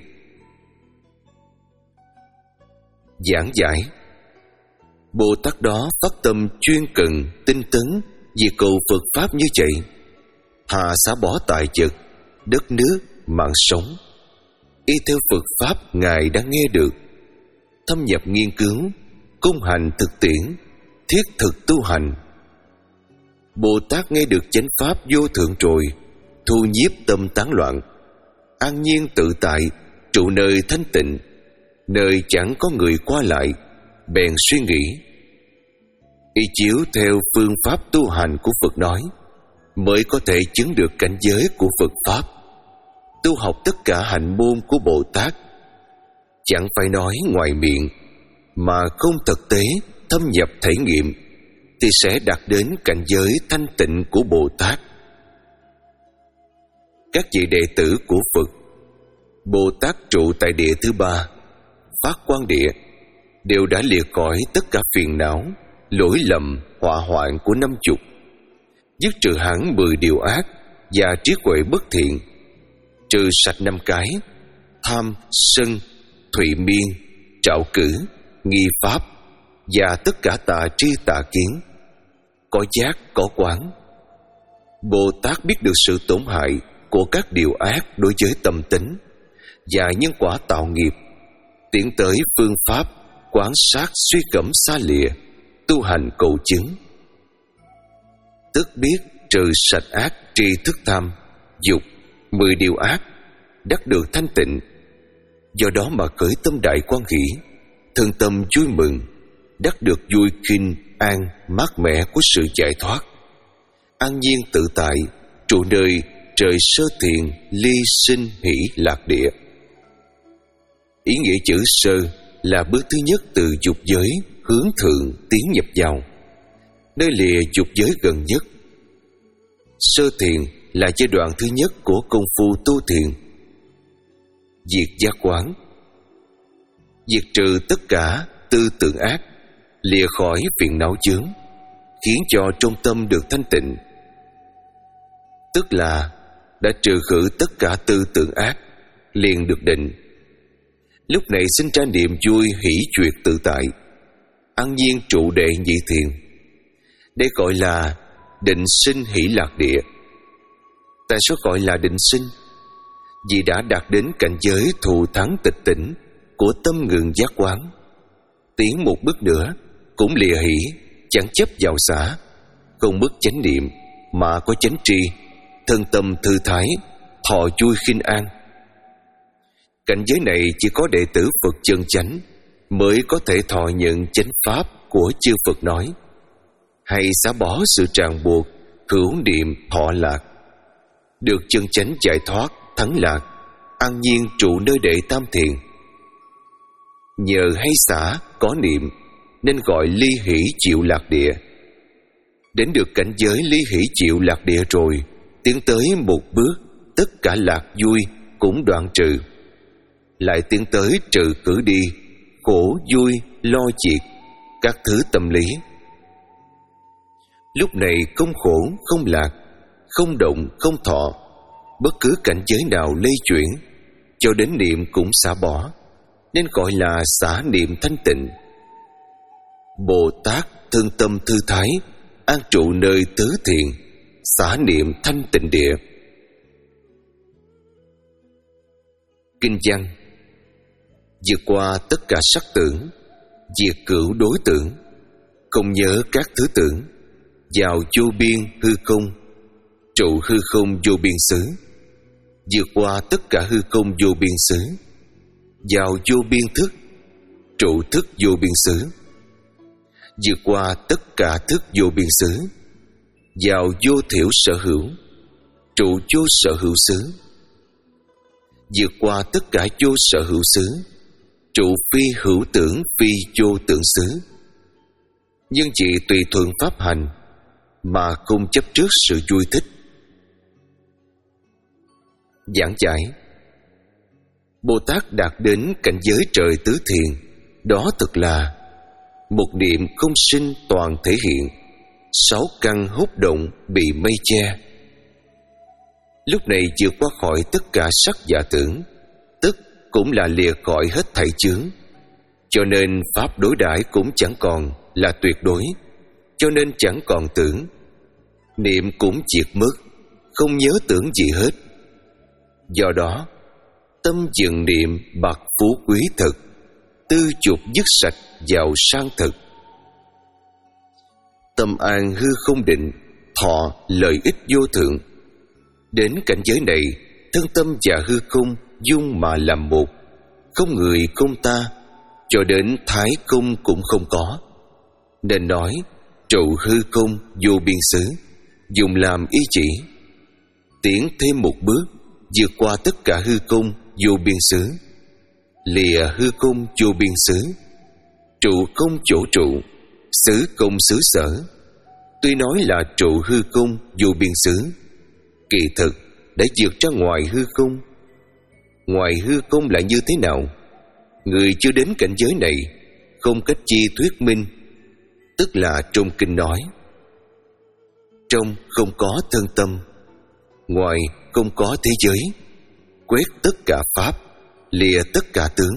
Giảng giải: Bồ Tát đó phát tâm chuyên cần tinh tấn vì cầu Phật pháp như vậy, thà xả bỏ tài vật, đất nước, mạng sống, y theo Phật pháp Ngài đã nghe được, thâm nhập nghiên cứu, cung hành thực tiễn, thiết thực tu hành. Bồ Tát nghe được chánh pháp vô thượng rồi, thu nhiếp tâm tán loạn, an nhiên tự tại, trụ nơi thanh tịnh, nơi chẳng có người qua lại, bèn suy nghĩ. Y chiếu theo phương pháp tu hành của Phật nói, mới có thể chứng được cảnh giới của Phật Pháp. Tu học tất cả hạnh môn của Bồ Tát, chẳng phải nói ngoài miệng, mà không thực tế thâm nhập thể nghiệm, thì sẽ đạt đến cảnh giới thanh tịnh của Bồ Tát. Các vị đệ tử của Phật, Bồ Tát trụ tại địa thứ ba, Phát Quang Địa, đều đã lìa khỏi tất cả phiền não, lỗi lầm, họa hoạn của năm chục, dứt trừ hẳn mười điều ác và trí huệ bất thiện, trừ sạch năm cái: tham, sân, thụy miên, trạo cử, nghi pháp và tất cả tà tri tà kiến. Có giác, có quán. Bồ Tát biết được sự tổn hại của các điều ác đối với tâm tính và nhân quả tạo nghiệp, tiến tới phương pháp quán sát suy gẫm xa lìa, tu hành cầu chứng. Tức biết trừ sạch ác tri thức tham, dục, mười điều ác, đắc được thanh tịnh. Do đó mà khởi tâm đại quan hỷ, thân tâm vui mừng, đắc được vui khinh an mát mẻ của sự giải thoát, an nhiên tự tại, trụ nơi trời sơ thiền ly sinh hỷ lạc địa. Ý nghĩa chữ sơ là bước thứ nhất từ dục giới hướng thượng tiến nhập vào, nơi lìa dục giới gần nhất. Sơ thiền là giai đoạn thứ nhất của công phu tu thiền. Diệt giác quán, diệt trừ tất cả tư tưởng ác, lìa khỏi phiền não chướng, khiến cho trong tâm được thanh tịnh. Tức là đã trừ khử tất cả tư tưởng ác, liền được định. Lúc này sinh ra niềm vui hỷ duyệt tự tại, an nhiên trụ đệ nhị thiền. Đây gọi là định sinh hỷ lạc địa. Tại sao gọi là định sinh? Vì đã đạt đến cảnh giới thù thắng tịch tỉnh của tâm ngừng giác quán. Tiến một bước nữa cũng lìa hỷ, chẳng chấp vào xả, không mất chánh niệm mà có chánh tri, thân tâm thư thái, thọ vui khinh an. Cảnh giới này chỉ có đệ tử Phật chân chánh mới có thể thọ nhận chánh pháp của chư Phật nói, hay xả bỏ sự ràng buộc, hữu niệm thọ lạc, được chân chánh giải thoát thắng lạc, an nhiên trụ nơi đệ tam thiền. Nhờ hay xả có niệm nên gọi ly hỷ chịu lạc địa. Đến được cảnh giới ly hỷ chịu lạc địa rồi, tiến tới một bước, tất cả lạc vui cũng đoạn trừ, lại tiến tới trừ cử đi khổ vui lo triệt các thứ tâm lý. Lúc này không khổ không lạc, không động không thọ, bất cứ cảnh giới nào lây chuyển, cho đến niệm cũng xả bỏ, nên gọi là xả niệm thanh tịnh. Bồ Tát thương tâm thư thái, an trụ nơi tứ thiền, xả niệm thanh tịnh địa. Kinh văn: vượt qua tất cả sắc tưởng, diệt cửu đối tưởng, không nhớ các thứ tưởng, vào vô biên hư không, trụ hư không vô biên xứ. Vượt qua tất cả hư không vô biên xứ, vào vô biên thức, trụ thức vô biên xứ. Vượt qua tất cả thức vô biên xứ, vào vô thiểu sở hữu, trụ vô sở hữu xứ. Vượt qua tất cả vô sở hữu xứ, trụ phi hữu tưởng phi vô tưởng xứ. Nhưng chỉ tùy thuận pháp hành mà không chấp trước sự vui thích. Giảng giải: Bồ Tát đạt đến cảnh giới trời tứ thiền, đó thực là một niệm không sinh toàn thể hiện, sáu căn hút động bị mây che. Lúc này vượt qua khỏi tất cả sắc giả tưởng, tức cũng là lìa khỏi hết thảy chướng. Cho nên pháp đối đãi cũng chẳng còn là tuyệt đối, cho nên chẳng còn tưởng. Niệm cũng diệt mất, không nhớ tưởng gì hết. Do đó tâm dừng niệm bậc phú quý thực, tư dục dứt sạch giàu sang thật. Tâm an hư không định, thọ lợi ích vô thượng. Đến cảnh giới này, thân tâm và hư không dung mà làm một, không người không ta, cho đến thái không cũng không có. Nên nói trụ hư không vô biên xứ, dùng làm ý chỉ. Tiến thêm một bước, vượt qua tất cả hư không vô biên xứ, lìa hư không vô biên xứ, trụ không chỗ trụ, xứ không xứ sở. Tuy nói là trụ hư không vô biên xứ, kỳ thực đã vượt ra ngoài hư không. Ngoài hư không lại như thế nào? Người chưa đến cảnh giới này không cách chi thuyết minh. Tức là trong kinh nói, trong không có thân tâm, ngoài không có thế giới, quét tất cả pháp, lìa tất cả tướng.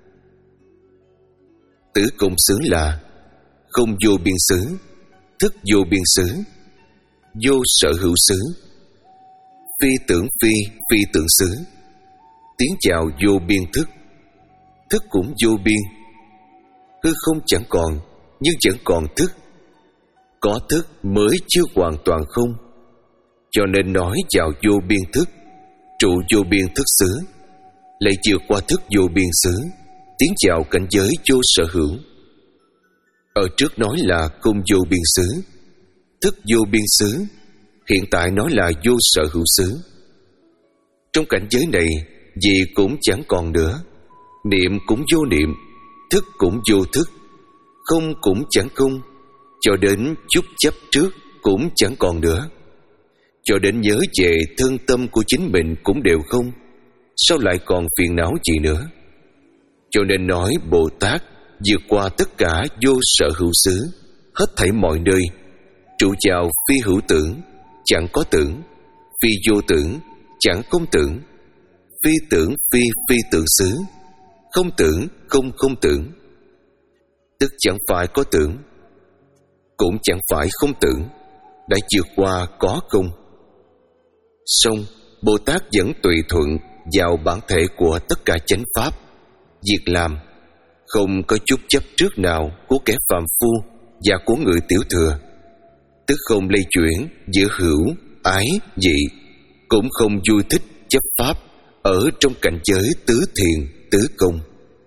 Tứ công xứ là không vô biên xứ, thức vô biên xứ, vô sở hữu xứ, phi tưởng phi phi tưởng xứ. Tiến vào vô biên thức, thức cũng vô biên. Hư không chẳng còn, nhưng vẫn còn thức. Có thức mới chưa hoàn toàn không. Cho nên nói vào vô biên thức, trụ vô biên thức xứ, lại vượt qua thức vô biên xứ, tiến vào cảnh giới vô sở hữu. Ở trước nói là không vô biên xứ, thức vô biên xứ, hiện tại nói là vô sở hữu xứ. Trong cảnh giới này, gì cũng chẳng còn nữa, niệm cũng vô niệm, thức cũng vô thức, không cũng chẳng không, cho đến chút chấp trước cũng chẳng còn nữa, cho đến nhớ về thân tâm của chính mình cũng đều không. Sao lại còn phiền não gì nữa? Cho nên nói Bồ Tát vượt qua tất cả vô sở hữu xứ, hết thảy mọi nơi, trụ vào phi hữu tưởng, chẳng có tưởng, phi vô tưởng, chẳng không tưởng, phi tưởng phi phi tưởng xứ, không tưởng không không tưởng. Tức chẳng phải có tưởng, cũng chẳng phải không tưởng, đã vượt qua có không. Song Bồ Tát vẫn tùy thuận vào bản thể của tất cả chánh pháp, việc làm không có chút chấp trước nào của kẻ phàm phu và của người tiểu thừa. Tức không lây chuyển giữa hữu, ái, dị, cũng không vui thích chấp pháp ở trong cảnh giới tứ thiền, tứ công.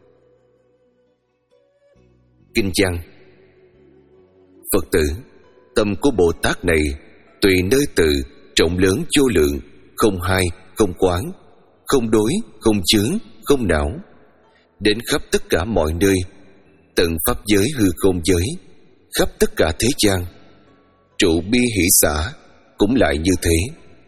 Kinh văn: Phật tử, tâm của Bồ Tát này tùy nơi từ, rộng lớn vô lượng, không hai, không quán, không đối, không chướng, không não, đến khắp tất cả mọi nơi, tận pháp giới hư không giới, khắp tất cả thế gian. Trụ bi hỷ xả cũng lại như thế.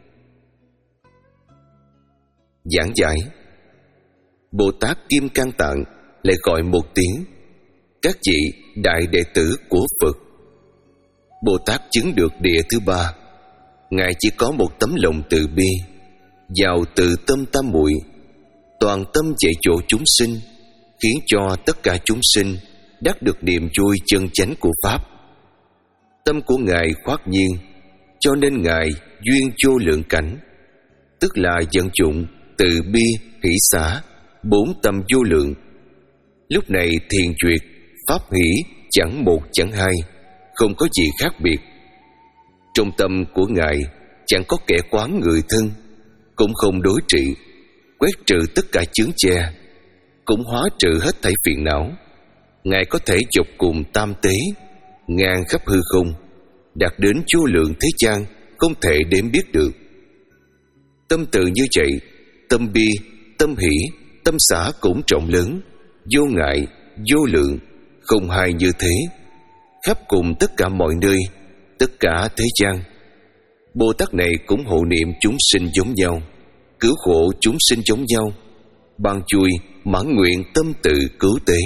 Giảng giải: Bồ Tát Kim Cang Tạng lại gọi một tiếng các vị đại đệ tử của Phật. Bồ Tát chứng được địa thứ ba, Ngài chỉ có một tấm lòng từ bi, giàu từ tâm tam muội, toàn tâm dạy dỗ chúng sinh, khiến cho tất cả chúng sinh đắc được niềm vui chân chánh của Pháp. Tâm của Ngài khoát nhiên, cho nên Ngài duyên vô lượng cảnh, tức là vận dụng từ bi, hỷ xả, bốn tâm vô lượng. Lúc này thiền duyệt, pháp hỷ chẳng một chẳng hai, không có gì khác biệt. Trong tâm của Ngài chẳng có kẻ quán người thân, cũng không đối trị, quét trừ tất cả chướng che, cũng hóa trừ hết thảy phiền não. Ngài có thể dọc cùng tam tế, ngang khắp hư không, đạt đến vô lượng thế gian không thể đếm biết được. Tâm từ như vậy, tâm bi, tâm hỷ, tâm xả cũng rộng lớn, vô ngại, vô lượng, không hai như thế, khắp cùng tất cả mọi nơi, tất cả thế gian. Bồ Tát này cũng hộ niệm chúng sinh giống nhau, cứu khổ chúng sinh giống nhau, ban chui mãn nguyện tâm tự cứu tế.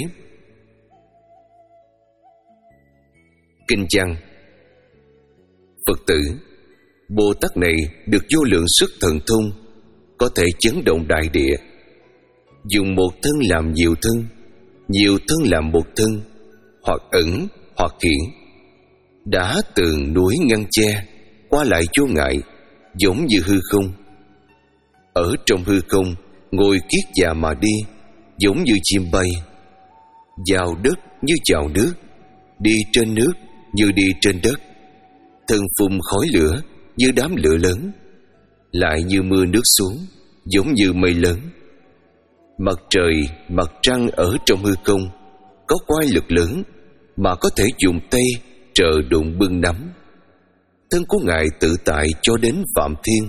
Kinh văn: Phật tử, Bồ Tát này được vô lượng sức thần thông, có thể chấn động đại địa, dùng một thân làm nhiều thân, nhiều thân làm một thân, hoặc ẩn hoặc hiển, đã tường núi ngăn che, qua lại vô ngại, giống như hư không. Ở trong hư không ngồi kiết già mà đi, giống như chim bay. Vào đất như chảo nước, đi trên nước như đi trên đất, thân phun khói lửa như đám lửa lớn, lại như mưa nước xuống, giống như mây lớn. Mặt trời, mặt trăng ở trong hư không có quái lực lớn mà có thể dùng tay trợ đụng bưng nắm. Thân của Ngài tự tại cho đến Phạm Thiên.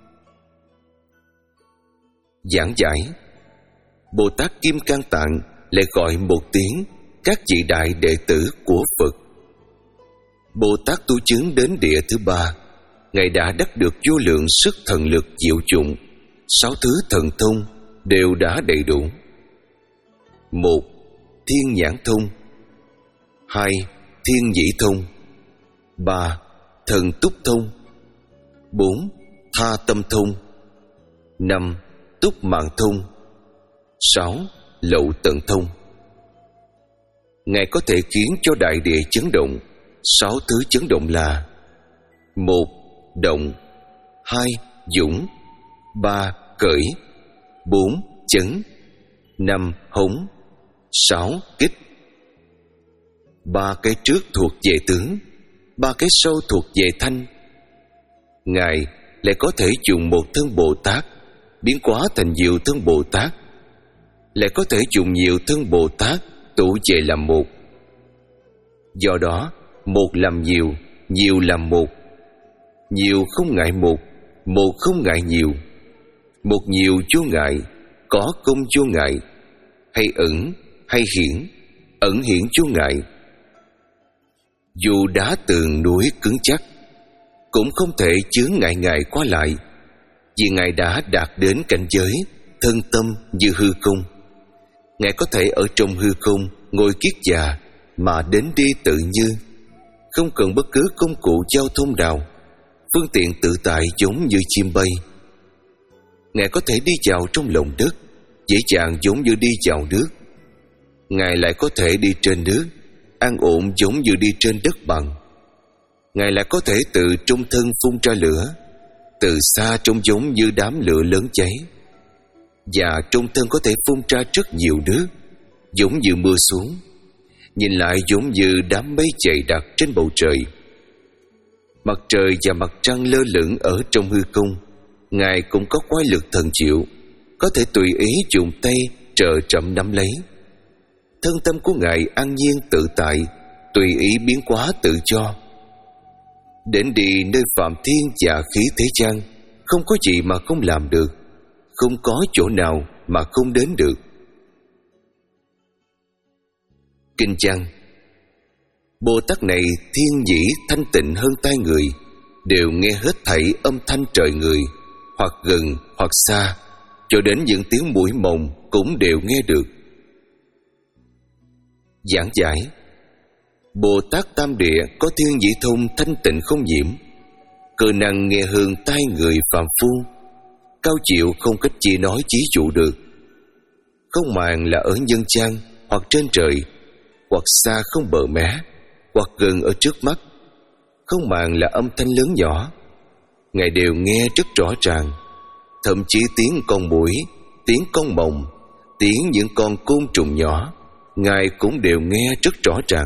Giảng giải: Bồ Tát Kim Cang Tạng lại gọi một tiếng các vị đại đệ tử của Phật. Bồ Tát tu chứng đến địa thứ ba, Ngài đã đắc được vô lượng sức thần lực diệu dụng, sáu thứ thần thông đều đã đầy đủ. Một, Thiên nhãn thông. Hai, Thiên nhĩ thông. Ba, Thần túc thông. Bốn, Tha tâm thông. Năm, Túc mạng thông. Sáu, Lậu tận thông. Ngài có thể khiến cho đại địa chấn động. Sáu thứ chấn động là: một, Động. Hai, dũng. Ba, cởi. Bốn, chấn. Năm, hống. Sáu, kích. Ba cái trước thuộc về tướng, ba cái sau thuộc về thanh. Ngài lại có thể dùng một thân Bồ Tát biến hóa thành nhiều thân Bồ Tát, lại có thể dùng nhiều thân Bồ Tát tụ về làm một. Do đó, một làm nhiều, nhiều làm một. Nhiều không ngại một, một không ngại nhiều. Một nhiều vô ngại, có công vô ngại. Hay ẩn, hay hiển, ẩn hiển vô ngại. Dù đá tường núi cứng chắc, cũng không thể chướng ngại Ngài qua lại, vì Ngài đã đạt đến cảnh giới thân tâm như hư không. Ngài có thể ở trong hư không ngồi kiết già mà đến đi tự như, không cần bất cứ công cụ giao thông nào, phương tiện tự tại giống như chim bay. Ngài có thể đi vào trong lòng đất, dễ dàng giống như đi vào nước. Ngài lại có thể đi trên nước, an ổn giống như đi trên đất bằng. Ngài lại có thể từ trong thân phun ra lửa, từ xa trông giống như đám lửa lớn cháy, và trong thân có thể phun ra rất nhiều nước, giống như mưa xuống, nhìn lại giống như đám mây dày đặc trên bầu trời. Mặt trời và mặt trăng lơ lửng ở trong hư không, Ngài cũng có quái lực thần diệu, có thể tùy ý dùng tay trợ chậm nắm lấy. Thân tâm của Ngài an nhiên tự tại, tùy ý biến hóa tự do. Đến đi nơi phạm thiên và khí thế gian, không có gì mà không làm được, không có chỗ nào mà không đến được. Kinh văn: Bồ Tát này thiên nhĩ thanh tịnh hơn tai người, đều nghe hết thảy âm thanh trời người, hoặc gần hoặc xa, cho đến những tiếng mũi mồng cũng đều nghe được. Giảng giải: Bồ Tát Tam Địa có thiên nhĩ thông thanh tịnh không nhiễm, cơ năng nghe hơn tai người phàm phu, cao chịu không cách chỉ nói chí dụ được. Không màng là ở nhân gian hoặc trên trời, hoặc xa không bờ mé, hoặc gần ở trước mắt. Không màng là âm thanh lớn nhỏ, Ngài đều nghe rất rõ ràng. Thậm chí tiếng con muỗi, tiếng con mồng, tiếng những con côn trùng nhỏ, Ngài cũng đều nghe rất rõ ràng.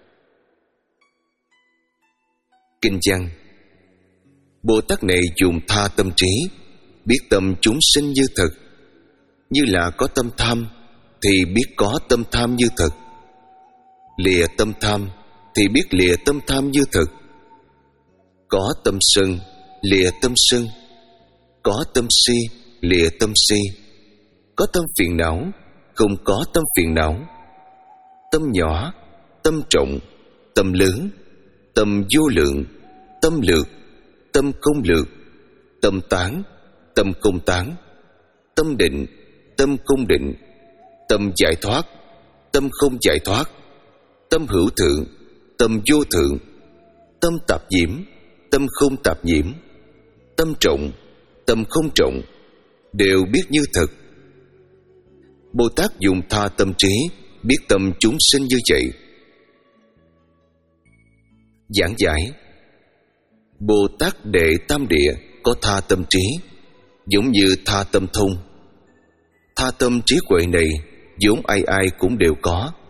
Kinh văn: Bồ Tát này dùng tha tâm trí, biết tâm chúng sinh như thật. Như là có tâm tham, thì biết có tâm tham như thật. Lìa tâm tham, thì biết lìa tâm tham như thật. Có tâm sân, lìa tâm sân. Có tâm si, lìa tâm si. Có tâm phiền não, không có tâm phiền não. Tâm nhỏ, tâm trọng, tâm lớn, tâm vô lượng, tâm lược, tâm không lược, tâm tán, tâm không tán, tâm định, tâm không định, tâm giải thoát, tâm không giải thoát, tâm hữu thượng, tâm vô thượng, tâm tạp nhiễm, tâm không tạp nhiễm, tâm trọng, tâm không trọng, đều biết như thật. Bồ Tát dùng tha tâm trí, biết tâm chúng sinh như vậy. Giảng giải: Bồ Tát Đệ Tam Địa có tha tâm trí, giống như tha tâm thông. Tha tâm trí huệ này vốn ai ai cũng đều có.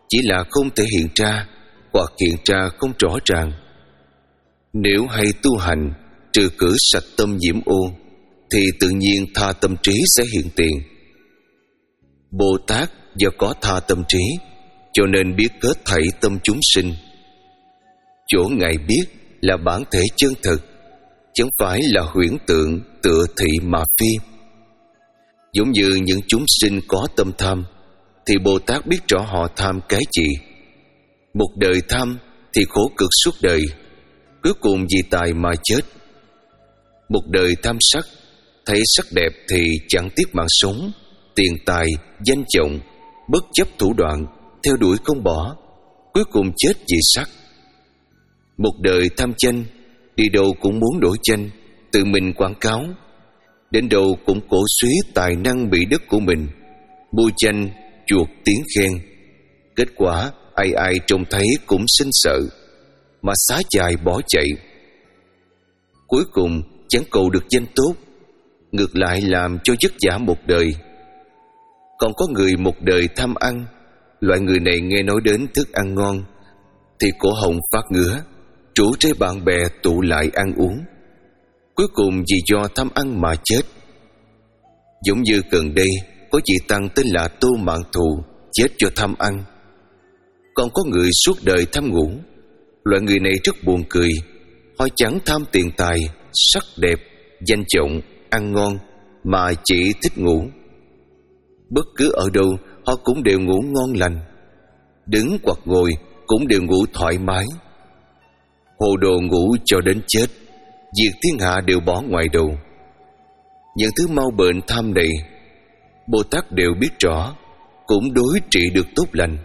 chỉ là không thể hiện ra, hoặc hiện ra không rõ ràng. Nếu hay tu hành trừ khử sạch tâm nhiễm ô, thì tự nhiên tha tâm trí sẽ hiện tiền. Bồ Tát do có tha tâm trí, cho nên biết kết thảy tâm chúng sinh. Chỗ Ngài biết là bản thể chân thực, chẳng phải là huyễn tượng tựa thị mà phi. Giống như những chúng sinh có tâm tham, thì Bồ Tát biết rõ họ tham cái gì. Một đời tham thì khổ cực suốt đời, cuối cùng vì tài mà chết. Một đời tham sắc, thấy sắc đẹp thì chẳng tiếc mạng sống, tiền tài, danh vọng, bất chấp thủ đoạn, theo đuổi không bỏ, cuối cùng chết vì sắc. Một đời tham danh, đi đâu cũng muốn đổi danh, tự mình quảng cáo, đến đâu cũng cổ suý tài năng bị đức của mình, mua danh, chuộc tiếng khen. Kết quả ai ai trông thấy cũng sinh sợ, mà xá dài bỏ chạy. Cuối cùng chẳng cầu được danh tốt, ngược lại làm cho vất vả một đời. Còn có người một đời tham ăn, loại người này nghe nói đến thức ăn ngon thì cổ họng phát ngứa, rủ rê bạn bè tụ lại ăn uống, cuối cùng vì do tham ăn mà chết. Giống như gần đây có vị tăng tên là Tô Mạng Thù chết do tham ăn. Còn có người suốt đời tham ngủ, loại người này rất buồn cười. Họ chẳng tham tiền tài, sắc đẹp, danh vọng, ăn ngon, mà chỉ thích ngủ. Bất cứ ở đâu họ cũng đều ngủ ngon lành, đứng hoặc ngồi cũng đều ngủ thoải mái. Hồ đồ ngủ cho đến chết, việc thiên hạ đều bỏ ngoài đầu. Những thứ mau bệnh tham này Bồ Tát đều biết rõ, cũng đối trị được tốt lành.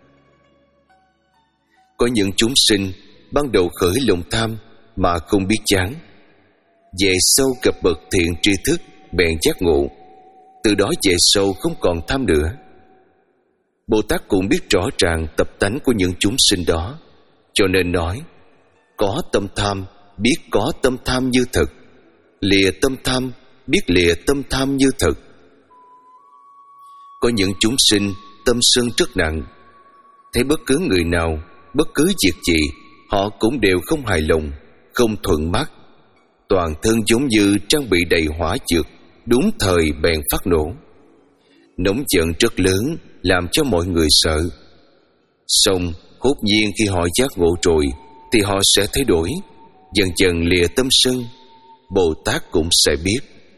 Có những chúng sinh ban đầu khởi lòng tham mà không biết chán, về sau gặp bậc thiện tri thức bèn giác ngộ, từ đó về sau không còn tham nữa. Bồ Tát cũng biết rõ ràng tập tánh của những chúng sinh đó, cho nên nói: có tâm tham biết có tâm tham như thực, lìa tâm tham biết lìa tâm tham như thực. Có những chúng sinh tâm sân rất nặng, thấy bất cứ người nào, bất cứ việc gì họ cũng đều không hài lòng, không thuận mắt, toàn thân giống như trang bị đầy hỏa dược, đúng thời bèn phát nổ. Nóng giận rất lớn làm cho mọi người sợ. Xong hốt nhiên khi họ giác ngộ rồi thì họ sẽ thay đổi, dần dần lìa tâm sân. Bồ Tát cũng sẽ biết.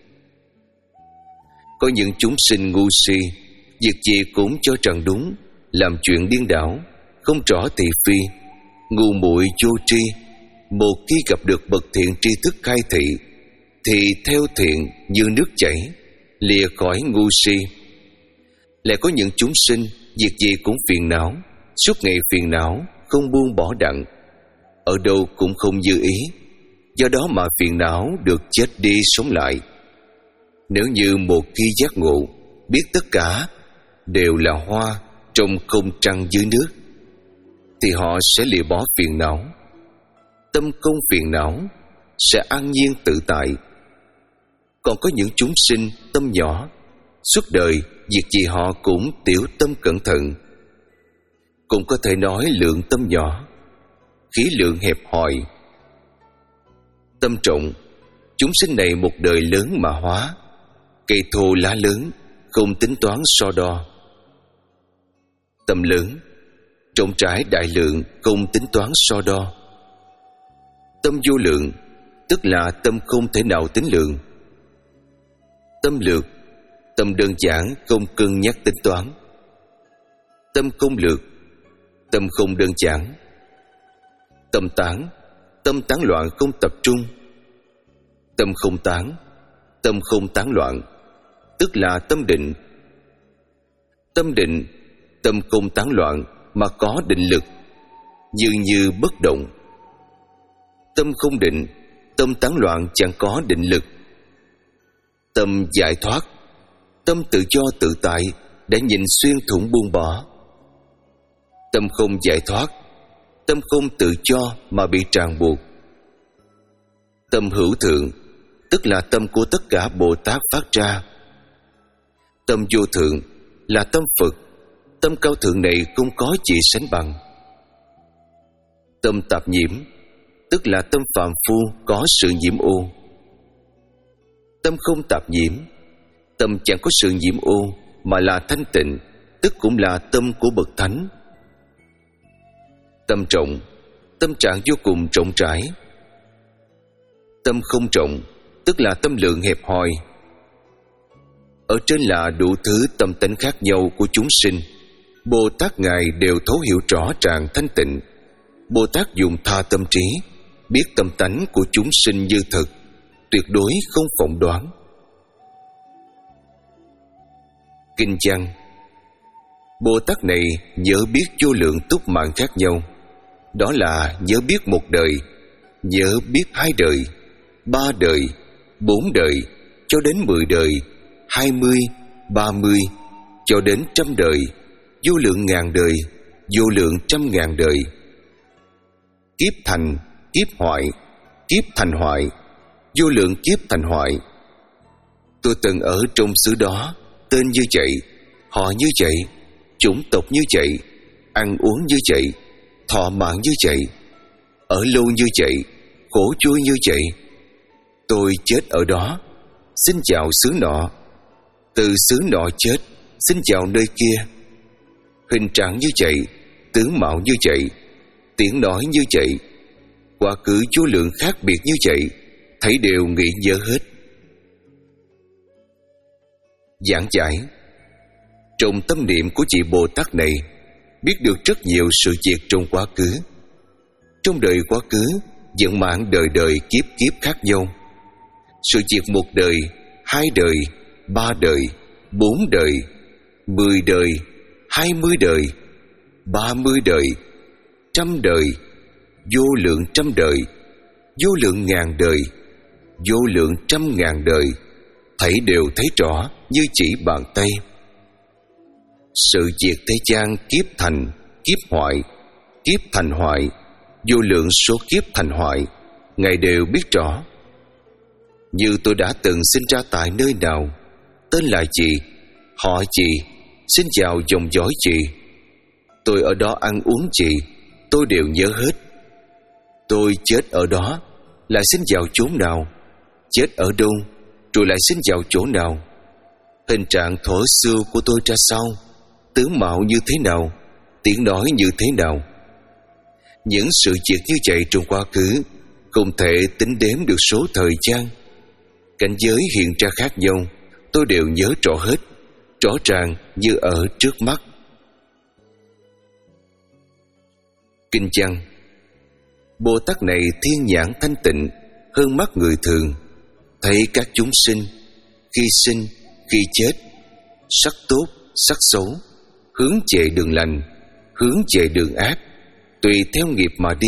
Có những chúng sinh ngu si, việc gì cũng cho rằng đúng, làm chuyện điên đảo, không rõ thị phi, ngu muội vô tri. Một khi gặp được bậc thiện tri thức khai thị thì theo thiện như nước chảy, lìa khỏi ngu si. Lại có những chúng sinh việc gì cũng phiền não, suốt ngày phiền não, không buông bỏ đặng, ở đâu cũng không như ý, do đó mà phiền não được chết đi sống lại. Nếu như một khi giác ngộ, biết tất cả đều là hoa trong không trăng dưới nước, thì họ sẽ lìa bỏ phiền não, tâm không phiền não, sẽ an nhiên tự tại. Còn có những chúng sinh tâm nhỏ, suốt đời việc gì họ cũng tiểu tâm cẩn thận, cũng có thể nói lượng tâm nhỏ, khí lượng hẹp hòi. Tâm trọng, chúng sinh này một đời lớn mà hóa, cây thô lá lớn, không tính toán so đo. Tâm lớn, trọng trải đại lượng, không tính toán so đo. Tâm vô lượng, tức là tâm không thể nào tính lượng. Tâm lược, tâm đơn giản, không cân nhắc tính toán. Tâm không lược, tâm không đơn giản. Tâm tán, tâm tán loạn không tập trung. Tâm không tán, tâm không tán loạn, tức là tâm định. Tâm định, tâm không tán loạn mà có định lực, như như bất động. Tâm không định, tâm tán loạn chẳng có định lực. Tâm giải thoát, tâm tự do tự tại, đã nhìn xuyên thủng buông bỏ. Tâm không giải thoát, tâm không tự do mà bị ràng buộc. Tâm hữu thượng, tức là tâm của tất cả Bồ Tát phát ra. Tâm vô thượng là tâm Phật, tâm cao thượng này không có gì sánh bằng. Tâm tạp nhiễm tức là tâm phàm phu có sự nhiễm ô. Tâm không tạp nhiễm, tâm chẳng có sự nhiễm ô mà là thanh tịnh, tức cũng là tâm của bậc thánh. Tâm trọng, tâm trạng vô cùng rộng rãi. Tâm không trọng, tức là tâm lượng hẹp hòi. Ở trên là đủ thứ tâm tánh khác nhau của chúng sinh. Bồ Tát Ngài đều thấu hiểu rõ ràng thanh tịnh. Bồ Tát dùng tha tâm trí, biết tâm tánh của chúng sinh như thực, tuyệt đối không phỏng đoán. Kinh văn: Bồ Tát này nhớ biết vô lượng túc mạng khác nhau. Đó là nhớ biết một đời, nhớ biết hai đời, ba đời, bốn đời, cho đến mười đời, hai mươi, ba mươi, cho đến trăm đời, vô lượng ngàn đời, vô lượng trăm ngàn đời. Kiếp thành, kiếp hoại, kiếp thành hoại, vô lượng kiếp thành hoại. Tôi từng ở trong xứ đó, tên như vậy, họ như vậy, chủng tộc như vậy, ăn uống như vậy, thọ mạng như vậy, ở lâu như vậy, khổ vui như vậy. Tôi chết ở đó, xin chào xứ nọ, từ xứ nọ chết, xin chào nơi kia. Hình trạng như vậy, tướng mạo như vậy, tiếng nói như vậy, quá khứ vô lượng khác biệt như vậy, thấy đều nghĩ nhớ hết. Giảng giải: trong tâm niệm của vị Bồ Tát này, biết được rất nhiều sự việc trong quá khứ. Trong đời quá khứ, vận mạng đời đời kiếp kiếp khác nhau. Sự việc một đời, hai đời, ba đời, bốn đời, mười đời, hai mươi đời, ba mươi đời, trăm đời, vô lượng trăm đời, vô lượng ngàn đời, vô lượng trăm ngàn đời, thấy đều thấy rõ như chỉ bàn tay. Sự việc thế gian kiếp thành, kiếp hoại, kiếp thành hoại, vô lượng số kiếp thành hoại, Ngài đều biết rõ. Như tôi đã từng sinh ra tại nơi nào, tên là gì, họ gì, xin chào dòng dõi gì, tôi ở đó ăn uống gì, tôi đều nhớ hết. Tôi chết ở đó, lại xin vào chỗ nào, chết ở đâu, rồi lại xin vào chỗ nào, hình trạng thuở xưa của tôi ra sao, tướng mạo như thế nào, tiếng nói như thế nào. Những sự việc như vậy trong quá khứ không thể tính đếm được số thời gian. Cảnh giới hiện ra khác nhau, tôi đều nhớ rõ hết, rõ ràng như ở trước mắt. Kinh văn: Bồ Tát này thiên nhãn thanh tịnh hơn mắt người thường, thấy các chúng sinh khi sinh, khi chết, sắc tốt, sắc xấu, hướng về đường lành, hướng về đường ác, tùy theo nghiệp mà đi.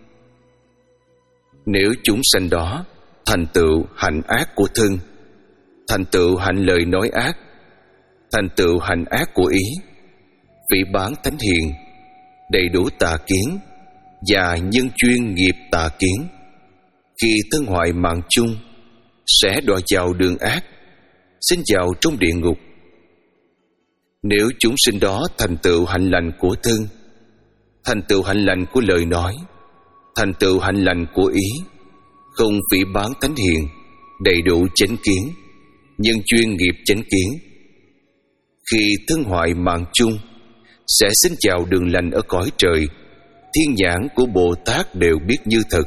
Nếu chúng sanh đó thành tựu hạnh ác của thân, thành tựu hạnh lời nói ác, thành tựu hạnh ác của ý, phỉ báng thánh hiền, đầy đủ tà kiến và nhân chuyên nghiệp tà kiến, khi thân hoại mạng chung, sẽ đọa vào đường ác, xin vào trong địa ngục. Nếu chúng sinh đó thành tựu hạnh lành của thân, thành tựu hạnh lành của lời nói, thành tựu hạnh lành của ý, không phỉ báng thánh hiền, đầy đủ chánh kiến, nhân chuyên nghiệp chánh kiến, khi thân hoại mạng chung, sẽ xin chào đường lành ở cõi trời. Thiên nhãn của Bồ Tát đều biết như thật.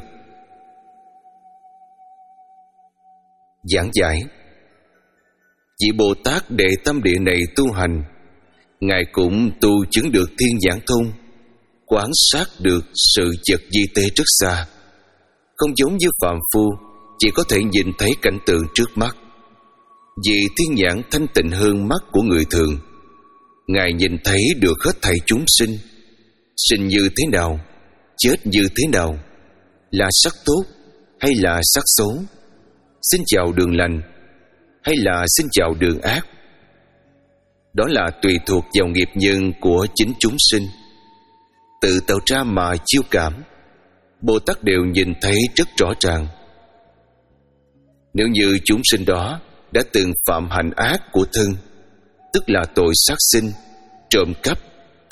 Giảng giải: vị Bồ Tát đệ tâm địa này tu hành, Ngài cũng tu chứng được thiên nhãn thông, quan sát được sự vật vi tế rất xa, không giống như phàm phu chỉ có thể nhìn thấy cảnh tượng trước mắt. Vì thiên nhãn thanh tịnh hơn mắt của người thường, Ngài nhìn thấy được hết thảy chúng sinh, sinh như thế nào, chết như thế nào, là sắc tốt hay là sắc xấu, xin chào đường lành hay là xin chào đường ác. Đó là tùy thuộc vào nghiệp nhân của chính chúng sinh, tự tạo ra mà chiêu cảm. Bồ Tát đều nhìn thấy rất rõ ràng. Nếu như chúng sinh đó đã từng phạm hành ác của thân, tức là tội sát sinh, trộm cắp,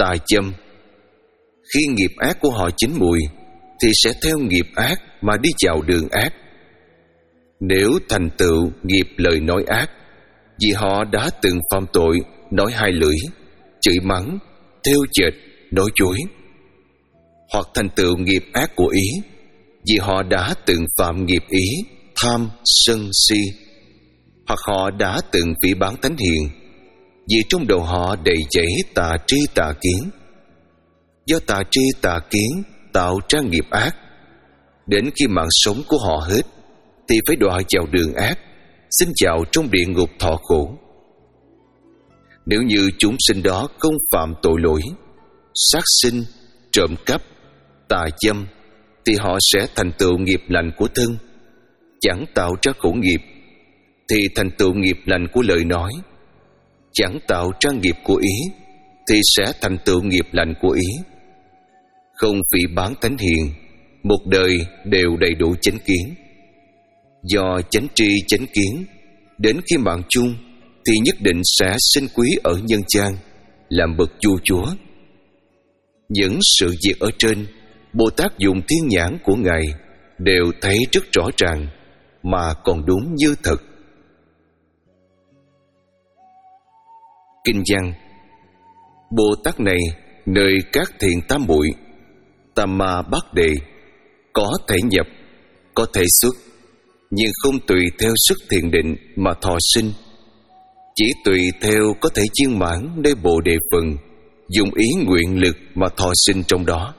tà châm. Khi nghiệp ác của họ chín mùi thì sẽ theo nghiệp ác mà đi vào đường ác. Nếu thành tựu nghiệp lời nói ác, vì họ đã từng phạm tội nói hai lưỡi, chửi mắng, thêu chệch, nói dối. Hoặc thành tựu nghiệp ác của ý, vì họ đã từng phạm nghiệp ý, tham, sân, si. Hoặc họ đã từng phỉ báng thánh hiền, vì trong đầu họ đầy dẫy tà tri tà kiến. Do tà tri tà kiến tạo ra nghiệp ác, đến khi mạng sống của họ hết thì phải đọa vào đường ác, xin vào trong địa ngục thọ khổ. Nếu như chúng sinh đó không phạm tội lỗi sát sinh, trộm cắp, tà dâm, thì họ sẽ thành tựu nghiệp lành của thân, chẳng tạo ra khổ nghiệp, thì thành tựu nghiệp lành của lời nói, chẳng tạo ra nghiệp của ý, thì sẽ thành tựu nghiệp lành của ý. Không phỉ báng thánh hiền, một đời đều đầy đủ chánh kiến. Do chánh tri chánh kiến, đến khi mạng chung thì nhất định sẽ sinh quý ở nhân gian, làm bậc vua chúa. Những sự việc ở trên, Bồ Tát dùng thiên nhãn của Ngài đều thấy rất rõ ràng, mà còn đúng như thật. Kinh văn: Bồ Tát này nơi các thiện tam muội, tam ma bát đề, có thể nhập, có thể xuất, nhưng không tùy theo sức thiền định mà thọ sinh, chỉ tùy theo có thể viên mãn nơi Bồ Đề phần, dùng ý nguyện lực mà thọ sinh trong đó.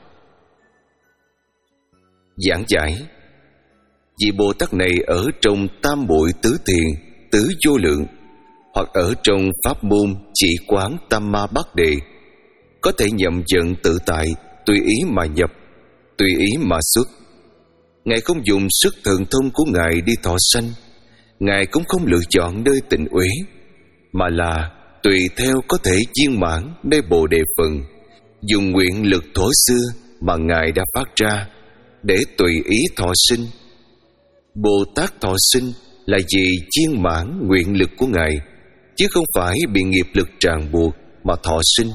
Giảng giải: Vị Bồ Tát này ở trong tam muội tứ thiền, tứ vô lượng, hoặc ở trong pháp môn chỉ quán tam ma bát đề, có thể nhậm vận tự tại, tùy ý mà nhập, tùy ý mà xuất. Ngài không dùng sức thần thông của Ngài đi thọ sanh, Ngài cũng không lựa chọn nơi tịnh uế, mà là tùy theo có thể viên mãn nơi Bồ Đề phần, dùng nguyện lực thuở xưa mà Ngài đã phát ra để tùy ý thọ sinh. Bồ Tát thọ sinh là vì viên mãn nguyện lực của Ngài, chứ không phải bị nghiệp lực ràng buộc mà thọ sinh.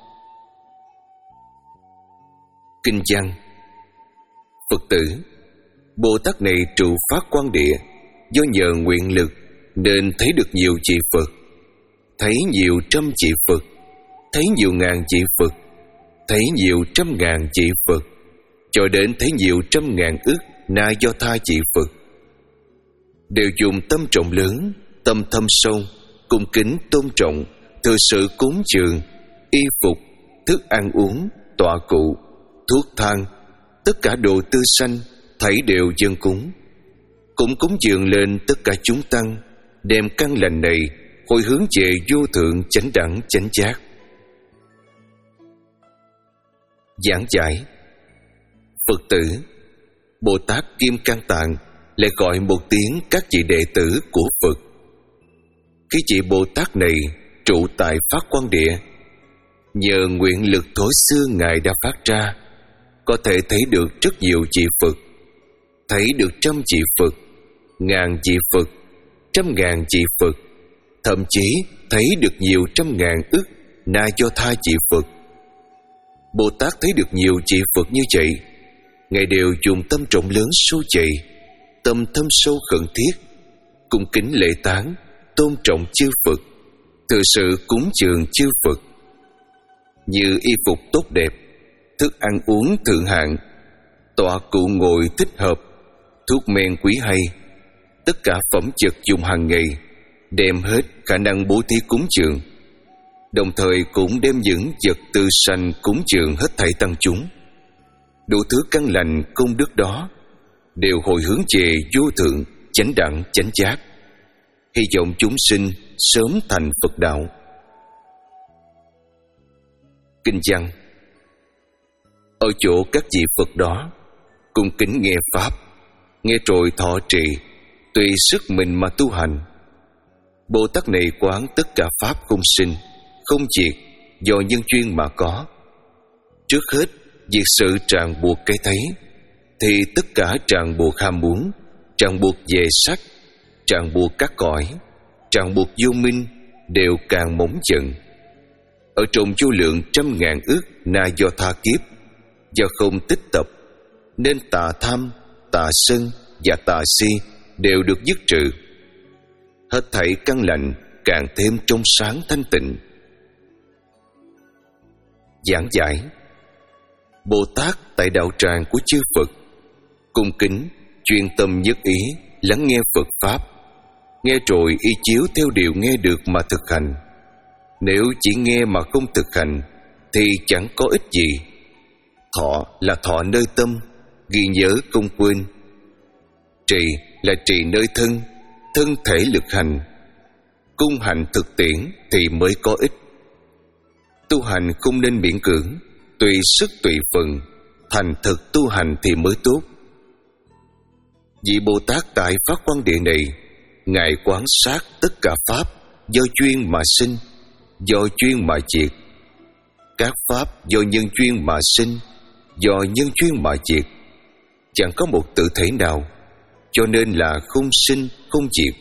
Kinh văn: Phật tử, Bồ Tát này trụ phát quang địa, do nhờ nguyện lực nên thấy được nhiều vị Phật, thấy nhiều trăm vị Phật, thấy nhiều ngàn vị Phật, thấy nhiều trăm ngàn vị Phật, cho đến thấy nhiều trăm ngàn ức na do tha vị Phật, đều dùng tâm trọng lớn, tâm thâm sâu, cung kính tôn trọng, thừa sự cúng dường, y phục, thức ăn uống, tọa cụ, thuốc thang, tất cả đồ tư sanh, thảy đều dâng cúng. Cũng cúng dường lên tất cả chúng tăng, đem căn lành này hồi hướng về vô thượng chánh đẳng chánh giác. Giảng giải: Phật tử, Bồ Tát Kim Cang Tạng lại gọi một tiếng các vị đệ tử của Phật. Khi vị Bồ Tát này trụ tại phát quang địa, nhờ nguyện lực thổ xưa Ngài đã phát ra, có thể thấy được rất nhiều vị Phật, thấy được trăm vị Phật, ngàn vị Phật, trăm ngàn vị Phật, thậm chí thấy được nhiều trăm ngàn ức na do tha vị Phật. Bồ Tát thấy được nhiều vị Phật như vậy, Ngài đều dùng tâm trọng lớn sâu dày, tâm thâm sâu khẩn thiết, cung kính lễ tán, tôn trọng chư Phật, từ sự cúng dường chư Phật. Như y phục tốt đẹp, thức ăn uống thượng hạng, tọa cụ ngồi thích hợp, thuốc men quý hay, tất cả phẩm vật dùng hàng ngày, đem hết khả năng bố thí cúng dường, đồng thời cũng đem những vật tư sanh cúng dường hết thảy tăng chúng. Đủ thứ căn lành công đức đó đều hồi hướng về vô thượng chánh đẳng chánh giác, hy vọng chúng sinh sớm thành Phật đạo. Kinh văn: Ở chỗ các vị Phật đó, cung kính nghe pháp, nghe rồi thọ trì, tùy sức mình mà tu hành. Bồ Tát này quán tất cả pháp không sinh, không diệt, do nhân duyên mà có. Trước hết việc sự ràng buộc cái thấy, thì tất cả ràng buộc ham muốn, ràng buộc về sắc, ràng buộc các cõi, ràng buộc vô minh đều càng mỏng dần. ở trong vô lượng trăm ngàn ức na do tha kiếp, do không tích tập, nên tà tham, tà sân và tà si đều được dứt trừ. Hết thảy căn lành càng thêm trong sáng thanh tịnh. Giảng giải. Bồ Tát tại đạo tràng của chư Phật, cung kính, chuyên tâm nhất ý lắng nghe Phật Pháp, nghe rồi y chiếu theo điều nghe được mà thực hành. Nếu chỉ nghe mà không thực hành thì chẳng có ích gì. Thọ là thọ nơi tâm, ghi nhớ không quên. Trì là trì nơi thân, thân thể lực hành. Cung hành thực tiễn thì mới có ích. Tu hành không nên miễn cưỡng, tùy sức tùy phần, thành thực tu hành thì mới tốt. Vị Bồ Tát tại Pháp Quan Địa này, Ngài quán sát tất cả Pháp do duyên mà sinh, do duyên mà diệt. Các Pháp do nhân duyên mà sinh, do nhân duyên mà diệt. Chẳng có một tự thể nào, cho nên là không sinh không diệt.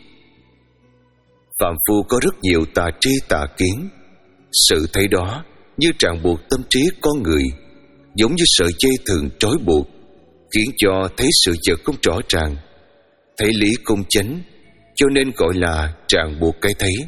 Phạm phu có rất nhiều tà tri tà kiến. Sự thấy đó như ràng buộc tâm trí con người, giống như sợi dây thường trói buộc, khiến cho thấy sự vật không rõ ràng, thấy lý không chánh, cho nên gọi là ràng buộc cái thấy.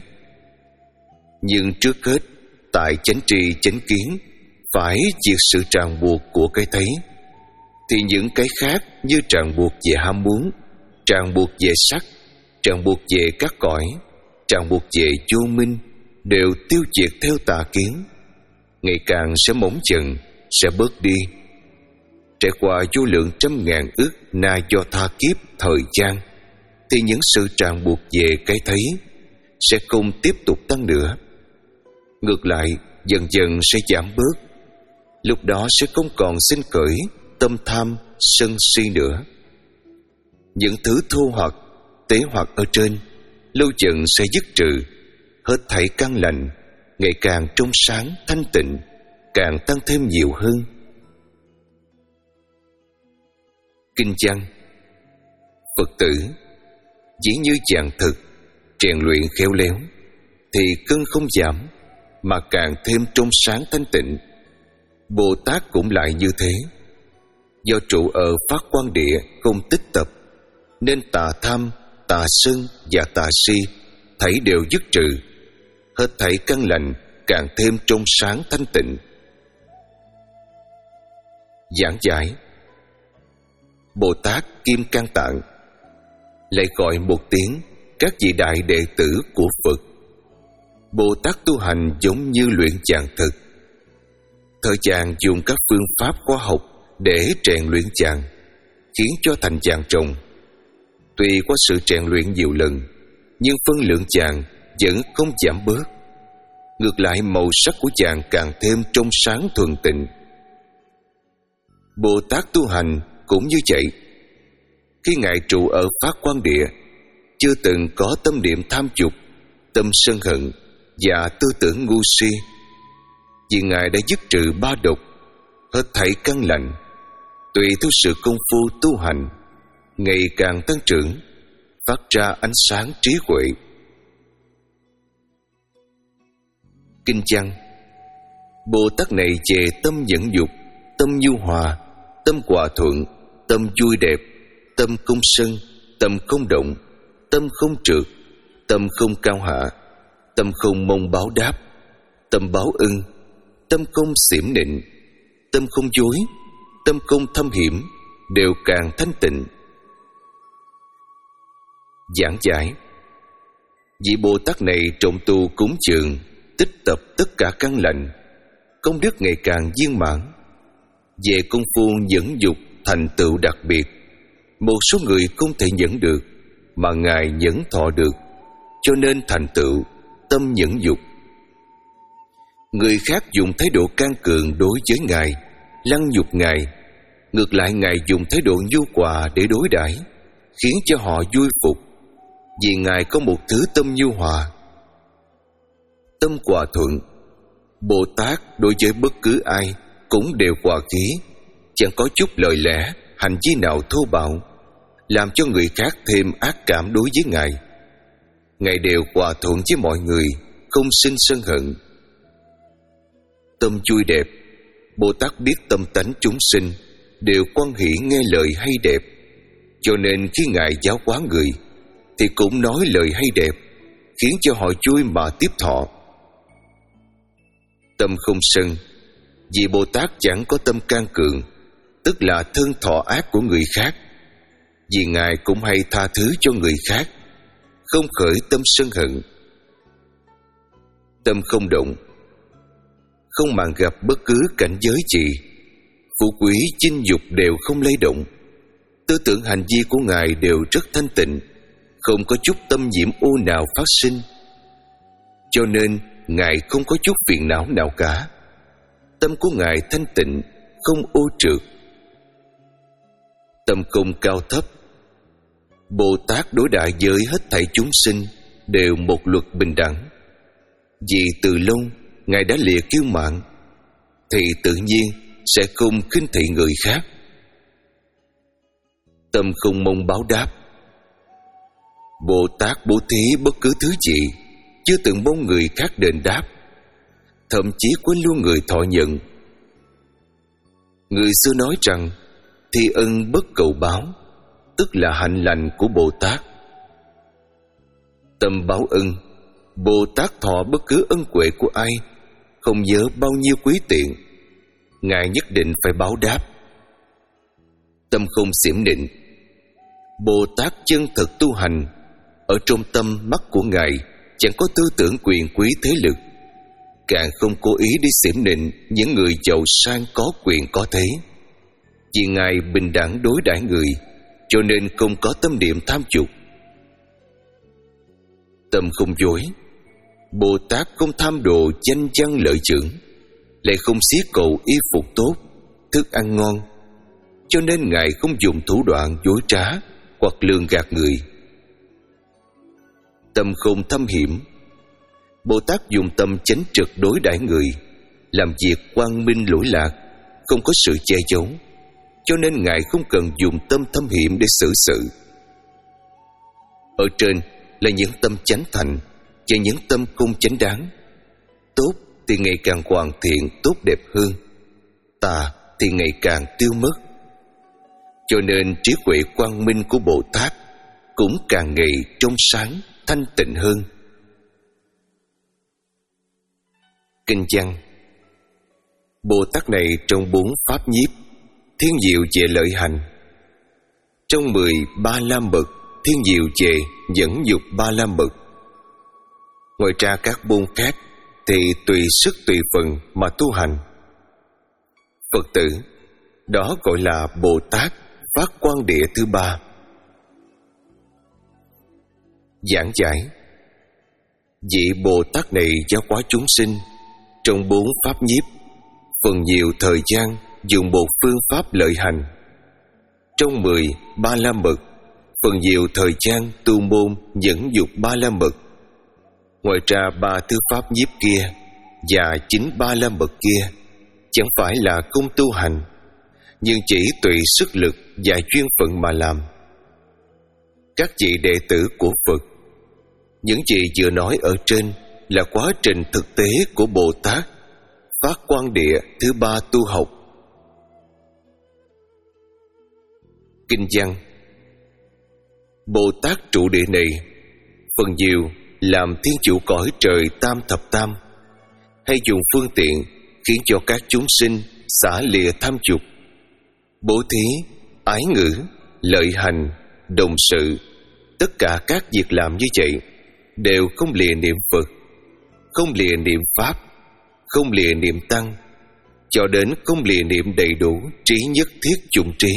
Nhưng trước hết, tại chánh tri chánh kiến phải diệt sự ràng buộc của cái thấy, thì những cái khác như ràng buộc về ham muốn, ràng buộc về sắc, ràng buộc về các cõi, ràng buộc về vô minh đều tiêu diệt theo tà kiến. Ngày càng sẽ mỏng dần, sẽ bớt đi. Trải qua vô lượng trăm ngàn ức na do tha kiếp thời gian, thì những sự ràng buộc về cái thấy sẽ không tiếp tục tăng nữa. Ngược lại, dần dần sẽ giảm bớt. Lúc đó sẽ không còn sinh khởi tâm tham, sân si nữa. Những thứ thô hoặc, tế hoặc ở trên lâu dần sẽ dứt trừ. Hết thảy căn lành ngày càng trong sáng thanh tịnh, càng tăng thêm nhiều hơn. Kinh văn. Phật tử chỉ như dạng thực, rèn luyện khéo léo, thì cơn không giảm, mà càng thêm trong sáng thanh tịnh. Bồ Tát cũng lại như thế. Do trụ ở Pháp Quan Địa không tích tập, nên tà tham, tà sân và tà si thảy đều dứt trừ. Hết thảy căn lành càng thêm trong sáng thanh tịnh. Giảng giải. Bồ Tát Kim Cang Tạng lại gọi một tiếng các vị đại đệ tử của Phật. Bồ Tát tu hành giống như luyện vàng thực. Thời gian dùng các phương pháp khoa học để rèn luyện vàng, khiến cho thành vàng ròng. Tuy có sự rèn luyện nhiều lần, nhưng phân lượng vàng vẫn không giảm bớt. Ngược lại, màu sắc của vàng càng thêm trong sáng thuần tịnh. Bồ Tát tu hành cũng như vậy. Khi Ngài trụ ở Pháp Quan Địa, chưa từng có tâm niệm tham dục, tâm sân hận và tư tưởng ngu si, vì Ngài đã dứt trừ ba độc, hết thảy căn lành. Tùy theo sự công phu tu hành, ngày càng tăng trưởng, phát ra ánh sáng trí huệ. Kinh văn. Bồ Tát này về tâm nhẫn dục, tâm nhu hòa, tâm hòa thuận, tâm vui đẹp, tâm không sân, tâm không động, tâm không trượt, tâm không cao hạ, tâm không mong báo đáp, tâm báo ân, tâm không xiểm nịnh, tâm không dối, tâm không thâm hiểm, đều càng thanh tịnh. Giảng giải. Vị Bồ Tát này trọng tu cúng dường, tích tập tất cả căn lành, công đức ngày càng viên mãn. Về công phu nhẫn dục thành tựu đặc biệt, một số người không thể nhẫn được, mà Ngài nhẫn thọ được, cho nên thành tựu tâm nhẫn dục. Người khác dùng thái độ can cường đối với Ngài, lăng nhục Ngài. Ngược lại, Ngài dùng thái độ nhu hòa để đối đãi, khiến cho họ vui phục, vì Ngài có một thứ tâm nhu hòa. Tâm hòa thuận. Bồ Tát đối với bất cứ ai cũng đều hòa khí, chẳng có chút lời lẽ, hành vi nào thô bạo, làm cho người khác thêm ác cảm đối với Ngài. Ngài đều hòa thuận với mọi người, không sinh sân hận. tâm vui đẹp, Bồ Tát biết tâm tánh chúng sinh đều hoan hỷ nghe lời hay đẹp, cho nên khi Ngài giáo hóa người thì cũng nói lời hay đẹp, khiến cho họ vui mà tiếp thọ. Tâm không sân, vì Bồ Tát chẳng có tâm can cường, tức là thân thọ ác của người khác. Vì Ngài cũng hay tha thứ cho người khác, không khởi tâm sân hận. Tâm không động, không màng gặp bất cứ cảnh giới gì, phú quý chinh dục đều không lay động. Tư tưởng hành vi của Ngài đều rất thanh tịnh, không có chút tâm nhiễm ô nào phát sinh. Cho nên Ngài không có chút phiền não nào cả. Tâm của Ngài thanh tịnh, không ô trượt. Tâm không cao thấp. Bồ Tát đối đại với hết thảy chúng sinh đều một luật bình đẳng. Vì từ lâu Ngài đã lìa kiêu mạn, thì tự nhiên sẽ không khinh thị người khác. Tâm không mong báo đáp. Bồ Tát bố thí bất cứ thứ gì, chưa từng mong người khác đền đáp, thậm chí quên luôn người thọ nhận. Người xưa nói rằng thi ân bất cầu báo, tức là hạnh lành của Bồ Tát. Tâm báo ân, Bồ Tát thọ bất cứ ân huệ của ai, không nhớ bao nhiêu quý tiện, Ngài nhất định phải báo đáp. Tâm không xiểm nịnh. Bồ Tát chân thật tu hành, ở trong tâm mắt của Ngài chẳng có tư tưởng quyền quý thế lực, càng không cố ý đi xiểm nịnh những người giàu sang có quyền có thế. Vì Ngài bình đẳng đối đãi người, cho nên không có tâm niệm tham dục. Tâm không dối. Bồ Tát không tham đồ danh văn lợi dưỡng, lại không xiết cầu y phục tốt, thức ăn ngon, cho nên Ngài không dùng thủ đoạn dối trá hoặc lường gạt người. Tâm không thâm hiểm. Bồ Tát dùng tâm chánh trực đối đãi người, làm việc quang minh lỗi lạc, không có sự che giấu, cho nên Ngài không cần dùng tâm thâm hiểm để xử sự. Ở trên là những tâm chánh thành và những tâm không chánh đáng. Tốt thì ngày càng hoàn thiện tốt đẹp hơn, tà thì ngày càng tiêu mất. Cho nên trí huệ quang minh của Bồ Tát cũng càng ngày trong sáng thanh tịnh hơn. Kinh văn. Bồ Tát này trong bốn pháp nhiếp thiên diệu về lợi hành, trong mười ba la mật thiên diệu về nhẫn nhục ba la mật. Ngoài ra các môn khác thì tùy sức tùy phần mà tu hành. Phật tử, đó gọi là Bồ Tát phát quang địa thứ ba. Giảng giải. Vị Bồ Tát này giáo hóa chúng sinh trong bốn pháp nhiếp, phần nhiều thời gian dùng một phương pháp lợi hành. Trong mười ba la mật, phần nhiều thời gian tu môn nhẫn dục ba la mật. Ngoài ra ba thứ pháp nhiếp kia và chính ba la mật kia chẳng phải là công tu hành, nhưng chỉ tùy sức lực và duyên phận mà làm. Các vị đệ tử của Phật, những gì vừa nói ở trên là quá trình thực tế của Bồ Tát phát quang địa thứ ba tu học. Kinh văn. Bồ Tát trụ địa này phần nhiều làm thiên chủ cõi trời tam thập tam, hay dùng phương tiện khiến cho các chúng sinh xả lìa tham dục, bố thí, ái ngữ, lợi hành, đồng sự. Tất cả các việc làm như vậy đều không lìa niệm Phật, không lìa niệm Pháp, không lìa niệm Tăng, cho đến không lìa niệm đầy đủ trí nhất thiết chung trí.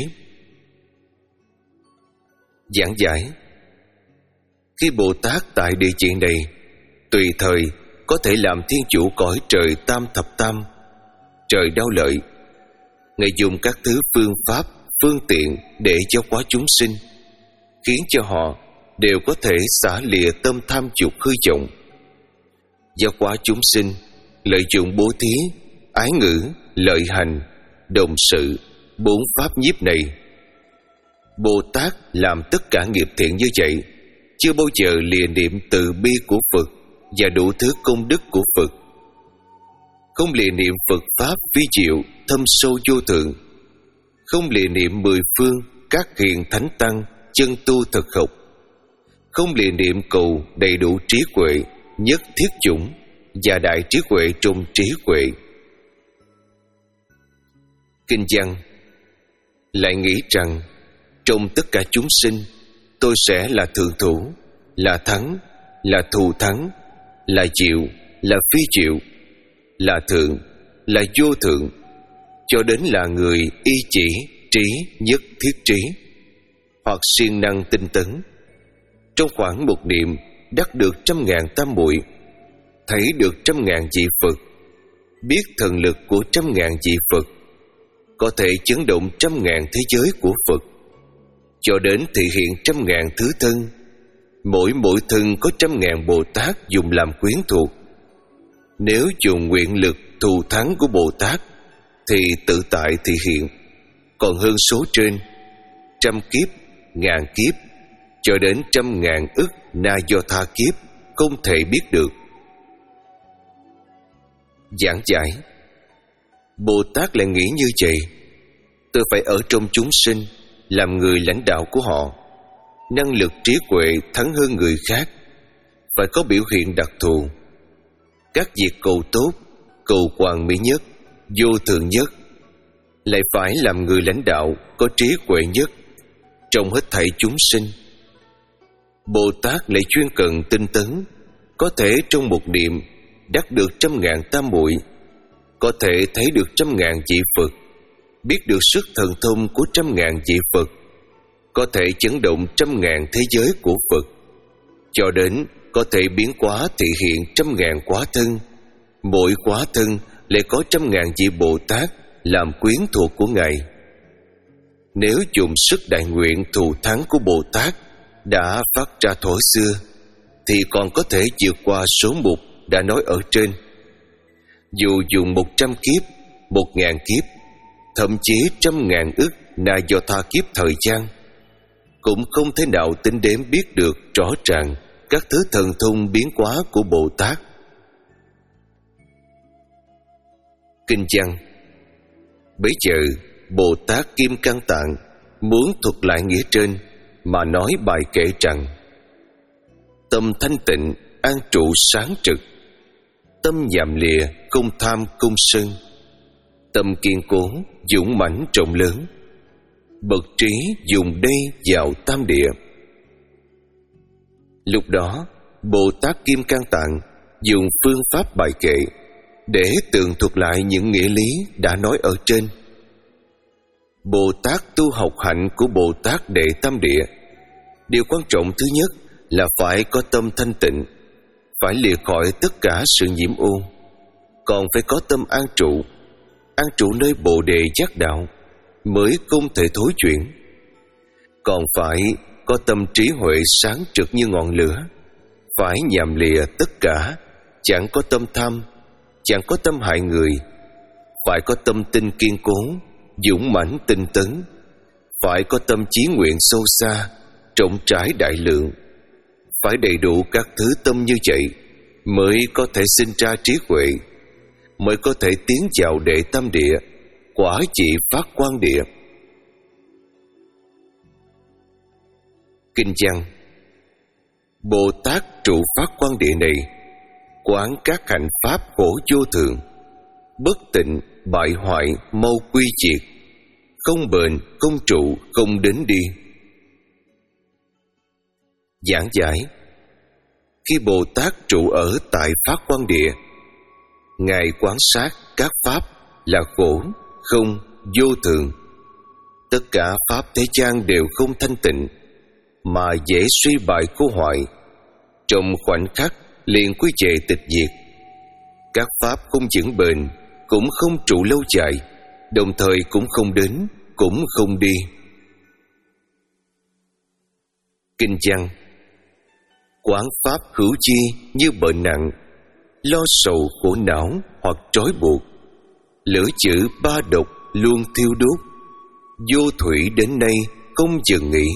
Giảng giải. Khi Bồ Tát tại địa vị này, tùy thời có thể làm thiên chủ cõi trời tam thập tam, trời đau lợi. Ngài dùng các thứ phương pháp, phương tiện để giáo hóa chúng sinh, khiến cho họ đều có thể xả lìa tâm tham dục hư vọng. Giáo hóa chúng sinh lợi dụng bố thí, ái ngữ, lợi hành, đồng sự, bốn pháp nhiếp này. Bồ Tát làm tất cả nghiệp thiện như vậy, chưa bao giờ lìa niệm từ bi của Phật và đủ thứ công đức của Phật. không lìa niệm Phật Pháp vi diệu thâm sâu vô thượng, không lìa niệm mười phương các hiền thánh tăng chân tu thực học, không lìa niệm cầu đầy đủ trí huệ nhất thiết chủng và đại trí huệ trong trí huệ. Kinh văn lại nghĩ rằng trong tất cả chúng sinh, tôi sẽ là thượng thủ, là thắng, là thù thắng, là diệu, là phi diệu, là thượng, là vô thượng, cho đến là người y chỉ, trí, nhất thiết trí, hoặc siêng năng tinh tấn. Trong khoảng một niệm đắc được trăm ngàn tam muội, thấy được trăm ngàn vị Phật, biết thần lực của trăm ngàn vị Phật, có thể chấn động trăm ngàn thế giới của Phật, cho đến thị hiện trăm ngàn thứ thân. Mỗi mỗi thân có trăm ngàn Bồ Tát dùng làm quyến thuộc. Nếu dùng nguyện lực thù thắng của Bồ Tát thì tự tại thị hiện, còn hơn số trên, trăm kiếp, ngàn kiếp, cho đến trăm ngàn ức na do tha kiếp, không thể biết được. Giảng giải: Bồ Tát lại nghĩ như vậy: tôi phải ở trong chúng sinh, làm người lãnh đạo của họ, năng lực trí huệ thắng hơn người khác, phải có biểu hiện đặc thù. Các việc cầu tốt, cầu hoàn mỹ nhất, vô thượng nhất, lại phải làm người lãnh đạo có trí huệ nhất trong hết thảy chúng sinh. Bồ Tát lại chuyên cần tinh tấn, có thể trong một niệm đắc được trăm ngàn tam muội, có thể thấy được trăm ngàn vị Phật, biết được sức thần thông của trăm ngàn vị Phật, có thể chấn động trăm ngàn thế giới của Phật, cho đến có thể biến hóa thị hiện trăm ngàn quá thân. Mỗi quá thân lại có trăm ngàn vị Bồ Tát làm quyến thuộc của Ngài. Nếu dùng sức đại nguyện thù thắng của Bồ Tát đã phát ra thuở xưa, thì còn có thể vượt qua số mục đã nói ở trên. Dù dùng một trăm kiếp, một ngàn kiếp, thậm chí trăm ngàn ức na do tha kiếp thời gian, cũng không thể nào tính đếm biết được rõ ràng các thứ thần thông biến hóa của Bồ Tát. Kinh văn: Bấy giờ Bồ Tát Kim Cang Tạng muốn thuật lại nghĩa trên mà nói bài kệ rằng: tâm thanh tịnh an trụ sáng trực, tâm nhàm lìa không tham không sân, tâm kiên cố dũng mãnh rộng lớn, bậc trí dùng đây vào tam địa. Lúc đó Bồ Tát Kim Cang Tạng dùng phương pháp bài kệ để tường thuật lại những nghĩa lý đã nói ở trên. Bồ Tát tu học hạnh của Bồ Tát đệ tam địa, điều quan trọng thứ nhất là phải có tâm thanh tịnh, phải lìa khỏi tất cả sự nhiễm ô, còn phải có tâm an trụ, an trụ nơi Bồ đề giác đạo mới không thể thối chuyển, còn phải có tâm trí huệ sáng trực như ngọn lửa, phải nhàm lìa tất cả, chẳng có tâm tham, chẳng có tâm hại người, phải có tâm tinh kiên cố, dũng mãnh tinh tấn, phải có tâm chí nguyện sâu xa, rộng rãi đại lượng, phải đầy đủ các thứ tâm như vậy mới có thể sinh ra trí huệ, mới có thể tiến vào đệ tam địa, quả vị phát quang địa. Kinh văn: Bồ Tát trụ phát quang địa này, quán các hạnh pháp khổ vô thường, bất tịnh bại hoại mau quy diệt, không bền không trụ không đến đi. Giảng giải: Khi Bồ Tát trụ ở tại phát quang địa, Ngài quán sát các pháp là khổ, không, vô thường. Tất cả pháp thế gian đều không thanh tịnh, mà dễ suy bại khô hoại, trong khoảnh khắc liền quy về tịch diệt. Các pháp không vững bền, cũng không trụ lâu dài, đồng thời cũng không đến, cũng không đi. Kinh văn: Quán pháp hữu chi như bệnh nặng, lo sầu khổ não hoặc trói buộc, lửa chữ ba độc luôn thiêu đốt, vô thủy đến nay không dừng nghỉ.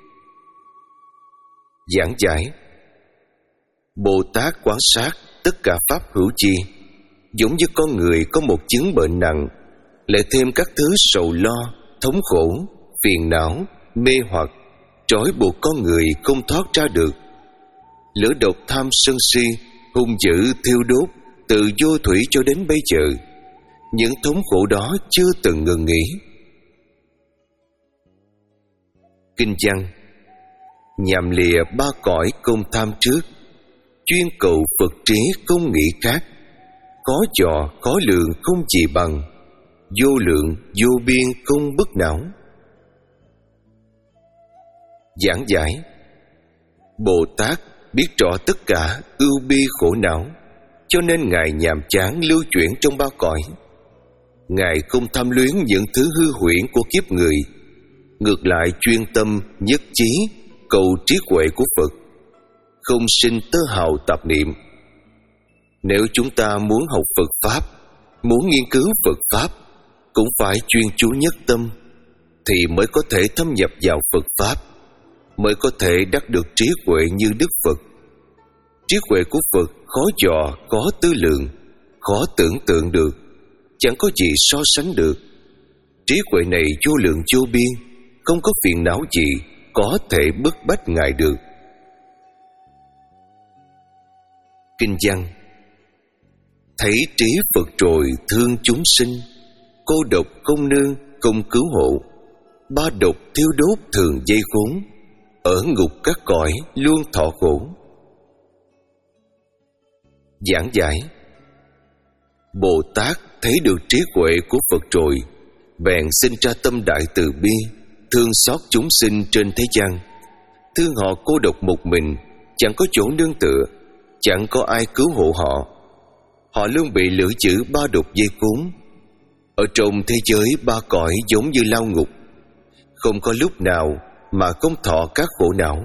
Giảng giải: Bồ Tát quán sát tất cả pháp hữu chi, giống như con người có một chứng bệnh nặng, lại thêm các thứ sầu lo, thống khổ, phiền não, mê hoặc trói buộc con người không thoát ra được. Lửa độc tham sân si hung dữ thiêu đốt từ vô thủy cho đến bây giờ. Những thống khổ đó chưa từng ngừng nghỉ. Kinh văn: nhằm lìa ba cõi công tham trước, chuyên cầu Phật trí không nghĩ khác. Khó dò khó lượng không gì bằng, vô lượng vô biên không bất não. Giảng giải: Bồ Tát biết rõ tất cả ưu bi khổ não, cho nên Ngài nhàm chán lưu chuyển trong ba cõi. Ngài không tham luyến những thứ hư huyễn của kiếp người, ngược lại chuyên tâm nhất chí cầu trí huệ của Phật, không sinh tơ hào tạp niệm. Nếu chúng ta muốn học Phật Pháp, muốn nghiên cứu Phật Pháp, cũng phải chuyên chú nhất tâm, thì mới có thể thâm nhập vào Phật Pháp, mới có thể đắc được trí huệ như Đức Phật. Trí huệ của Phật khó dò, khó tư lượng, khó tưởng tượng được, chẳng có gì so sánh được. Trí huệ này vô lượng vô biên, không có phiền não gì có thể bức bách Ngài được. Kinh văn: thấy trí Phật rồi thương chúng sinh, cô độc không nương không cứu hộ, ba độc thiêu đốt thường dây khốn, ở ngục các cõi luôn thọ khổ. Giảng giải: Bồ Tát thấy được trí huệ của Phật rồi, bèn sinh ra tâm đại từ bi, thương xót chúng sinh trên thế gian. Thương họ cô độc một mình, chẳng có chỗ nương tựa, chẳng có ai cứu hộ họ. Họ luôn bị lửa dữ ba độc dây cuốn. Ở trong thế giới ba cõi giống như lao ngục, không có lúc nào mà không thọ các khổ não.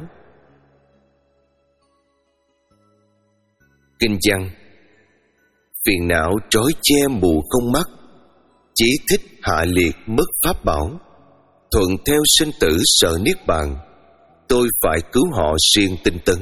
Kinh văn: phiền não trói che mù không mắt, chỉ thích hạ liệt mất pháp bảo, thuận theo sinh tử sợ niết bàn, tôi phải cứu họ siêng tinh tấn.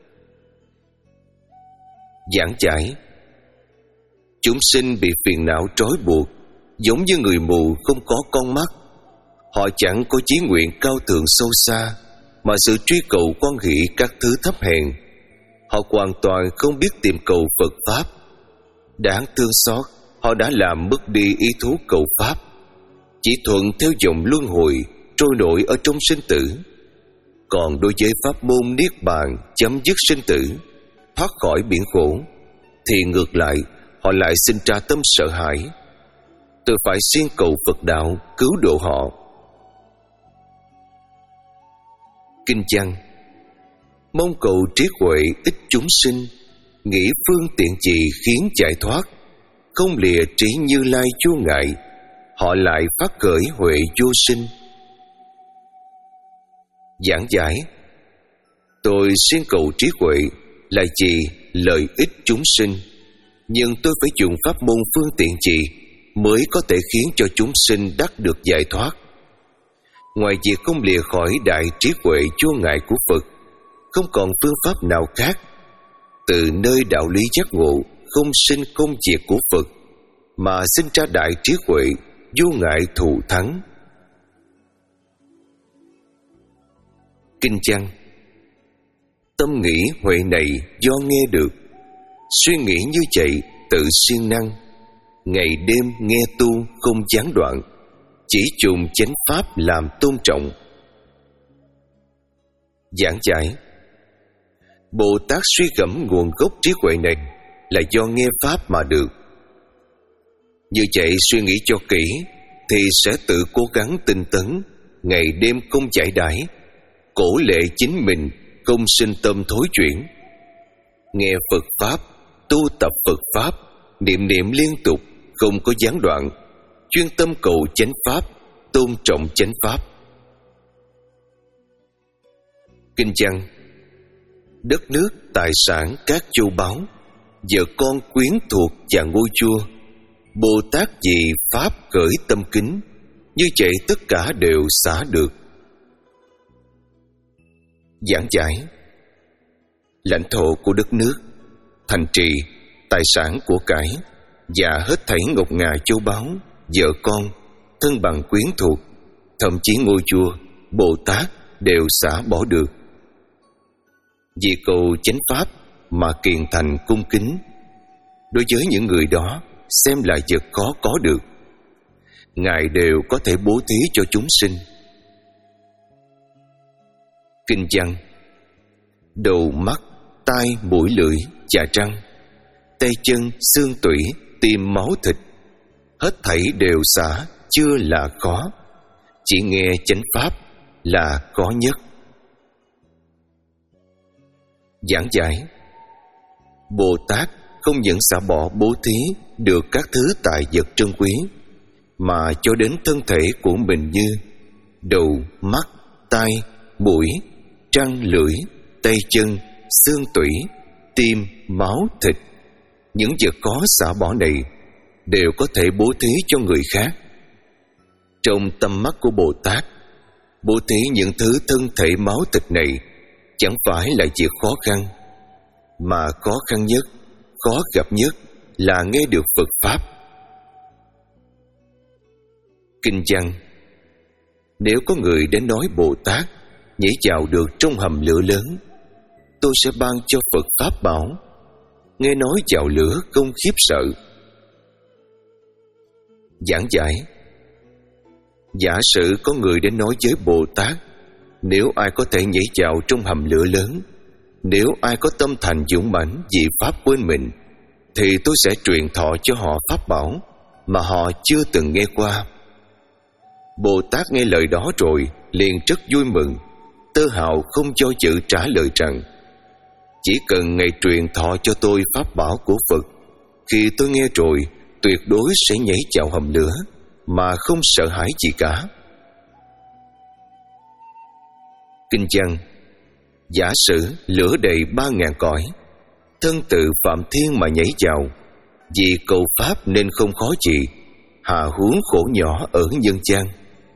Giảng giải: chúng sinh bị phiền não trói buộc, giống như người mù không có con mắt. Họ chẳng có chí nguyện cao thượng sâu xa, mà sự truy cầu quan hỷ các thứ thấp hèn. Họ hoàn toàn không biết tìm cầu Phật Pháp. Đáng thương xót, họ đã làm mất đi ý thú cầu Pháp, chỉ thuận theo dòng luân hồi trôi nổi ở trong sinh tử. Còn đối với pháp môn niết bàn chấm dứt sinh tử, thoát khỏi biển khổ, thì ngược lại họ lại sinh ra tâm sợ hãi. Tôi phải siêng cầu Phật đạo cứu độ họ. Kinh văn: mong cầu trí huệ ích chúng sinh, nghĩ phương tiện gì khiến giải thoát, không lìa trí Như Lai vô ngại, họ lại phát khởi huệ vô sinh. Giảng giải: tôi siêng cầu trí huệ là vì lợi ích chúng sinh, nhưng tôi phải dùng pháp môn phương tiện gì mới có thể khiến cho chúng sinh đắc được giải thoát. Ngoài việc không lìa khỏi đại trí huệ vô ngại của Phật, không còn phương pháp nào khác. Từ nơi đạo lý giác ngộ không sinh không diệt của Phật mà sinh ra đại trí huệ vô ngại thù thắng. Kinh văn: tâm nghĩ huệ này do nghe được, suy nghĩ như vậy tự siêng năng, ngày đêm nghe tu không gián đoạn, chỉ dùng chánh pháp làm tôn trọng. Giảng giải: Bồ Tát suy gẫm nguồn gốc trí huệ này là do nghe pháp mà được. Như vậy suy nghĩ cho kỹ thì sẽ tự cố gắng tinh tấn, ngày đêm không giải đãi, cổ lệ chính mình không sinh tâm thối chuyển. Nghe Phật Pháp, tu tập Phật Pháp, niệm niệm liên tục, không có gián đoạn, chuyên tâm cầu chánh Pháp, tôn trọng chánh Pháp. Kinh văn: đất nước, tài sản, các châu báu, vợ con quyến thuộc và ngôi chùa, Bồ Tát vì Pháp khởi tâm kính, như vậy tất cả đều xả được. Giảng giải: lãnh thổ của đất nước, thành trì, tài sản của cải, và hết thảy ngọc ngà châu báu, vợ con, thân bằng quyến thuộc, thậm chí ngôi chùa, Bồ Tát đều xả bỏ được. Vì cầu chánh pháp mà kiền thành cung kính, đối với những người đó xem là vật khó có được, Ngài đều có thể bố thí cho chúng sinh. Kinh văn: đầu, mắt, tai, mũi, lưỡi, chà răng, tay chân, xương tủy, tim, máu thịt, hết thảy đều xả chưa là khó, chỉ nghe chánh pháp là khó nhất. Giảng giải: Bồ Tát không những xả bỏ bố thí được các thứ tài vật trân quý, mà cho đến thân thể của mình như đầu, mắt, tai, mũi, răng, lưỡi, tay chân, xương tủy, tim, máu, thịt. Những vật có xả bỏ này đều có thể bố thí cho người khác. Trong tâm mắt của Bồ Tát, bố thí những thứ thân thể máu thịt này chẳng phải là việc khó khăn, mà khó khăn nhất, khó gặp nhất là nghe được Phật Pháp. Kinh văn: nếu có người đến nói Bồ Tát nhảy vào được trong hầm lửa lớn, tôi sẽ ban cho Phật Pháp bảo. Nghe nói vào lửa không khiếp sợ. Giảng giải: giả sử có người đến nói với Bồ Tát, nếu ai có thể nhảy vào trong hầm lửa lớn, nếu ai có tâm thành dũng mãnh vì Pháp quên mình, thì tôi sẽ truyền thọ cho họ Pháp bảo mà họ chưa từng nghe qua. Bồ Tát nghe lời đó rồi liền rất vui mừng, tơ hào không do dự trả lời rằng: chỉ cần Ngài truyền thọ cho tôi Pháp bảo của Phật, khi tôi nghe rồi tuyệt đối sẽ nhảy vào hầm lửa mà không sợ hãi gì cả. Kinh văn: giả sử lửa đầy ba ngàn cõi, thân tự Phạm Thiên mà nhảy vào, vì cầu Pháp nên không khó gì, hà huống khổ nhỏ ở nhân gian.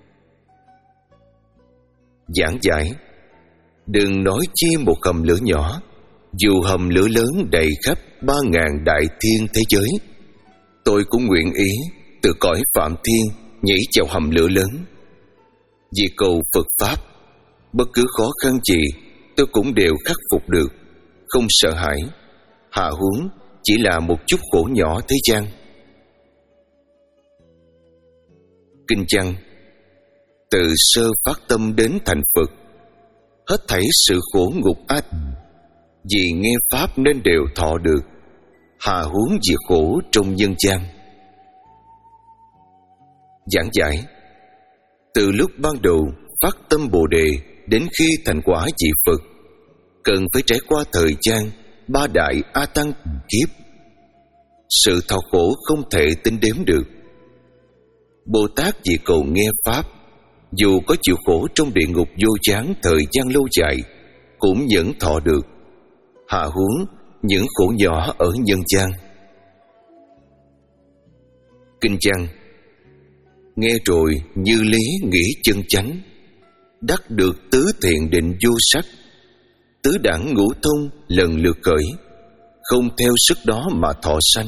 Giảng giải: đừng nói chi một hầm lửa nhỏ, dù hầm lửa lớn đầy khắp ba ngàn đại thiên thế giới, tôi cũng nguyện ý từ cõi Phạm Thiên nhảy vào hầm lửa lớn. Vì cầu Phật Pháp, bất cứ khó khăn gì tôi cũng đều khắc phục được, không sợ hãi, hạ huống chỉ là một chút khổ nhỏ thế gian. Kinh văn: từ sơ phát tâm đến thành Phật, hết thảy sự khổ ngục ách, vì nghe Pháp nên đều thọ được, hà huống vì khổ trong nhân gian. Giảng giải: từ lúc ban đầu phát tâm Bồ Đề đến khi thành quả vị Phật, cần phải trải qua thời gian ba đại A Tăng kiếp. Sự thọ khổ không thể tính đếm được. Bồ Tát vì cầu nghe Pháp, dù có chịu khổ trong địa ngục vô chán thời gian lâu dài, cũng vẫn thọ được, hạ huống những khổ nhỏ ở nhân gian. Kinh văn: nghe rồi như lý nghĩ chân chánh, đắc được tứ thiện định vô sắc, tứ đẳng ngũ thông lần lượt khởi, không theo sức đó mà thọ sanh.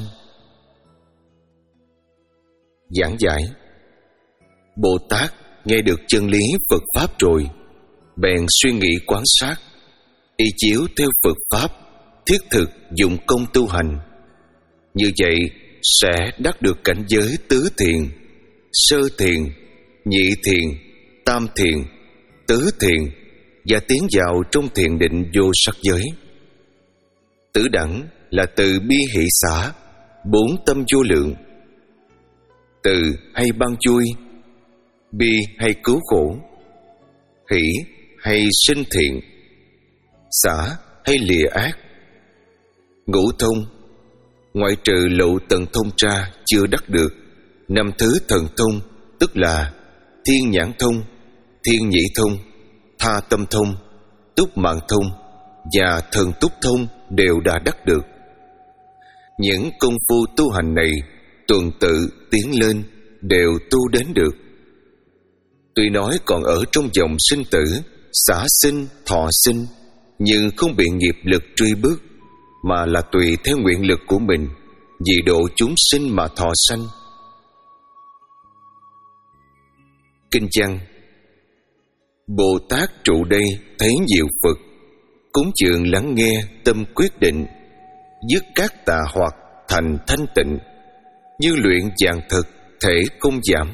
Giảng giải: Bồ Tát nghe được chân lý Phật Pháp rồi, bèn suy nghĩ quán sát, y chiếu theo Phật Pháp, thiết thực dụng công tu hành. Như vậy sẽ đắc được cảnh giới tứ thiện, sơ thiện, nhị thiện, tam thiện, tứ thiện, và tiến vào trong thiền định vô sắc giới. Tứ đẳng là từ bi hỷ xả, bốn tâm vô lượng. Từ hay ban vui, bi hay cứu khổ, hỷ hay sinh thiện, xả hay lìa ác. Ngũ thông, ngoại trừ lậu tận thông ra chưa đắc được, năm thứ thần thông, tức là thiên nhãn thông, thiên nhĩ thông, tha tâm thông, túc mạng thông và thần túc thông đều đã đắc được. Những công phu tu hành này tuần tự tiến lên đều tu đến được. Tuy nói còn ở trong dòng sinh tử, xả sinh, thọ sinh, nhưng không bị nghiệp lực truy bước, mà là tùy theo nguyện lực của mình vì độ chúng sinh mà thọ sanh. Kinh văn: Bồ Tát trụ đây thấy nhiều Phật, cúng dường lắng nghe tâm quyết định, dứt các tà hoặc thành thanh tịnh, như luyện vạn thực thể không giảm.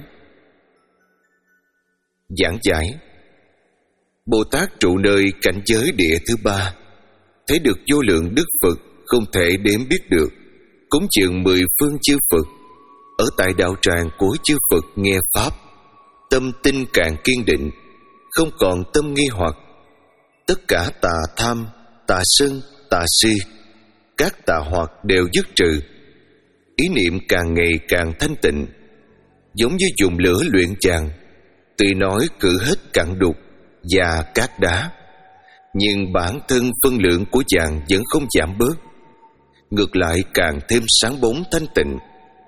Giảng giải: Bồ Tát trụ nơi cảnh giới địa thứ ba, thấy được vô lượng đức Phật không thể đếm biết được, cúng dường mười phương chư Phật, ở tại đạo tràng của chư Phật nghe pháp, tâm tinh càng kiên định, không còn tâm nghi hoặc. Tất cả tà tham, tà sân, tà si, các tà hoặc đều dứt trừ. Ý niệm càng ngày càng thanh tịnh, giống như dùng lửa luyện vàng, tuy nói cử hết cặn đục và cát đá, nhưng bản thân phân lượng của vàng vẫn không giảm bớt, ngược lại càng thêm sáng bóng thanh tịnh.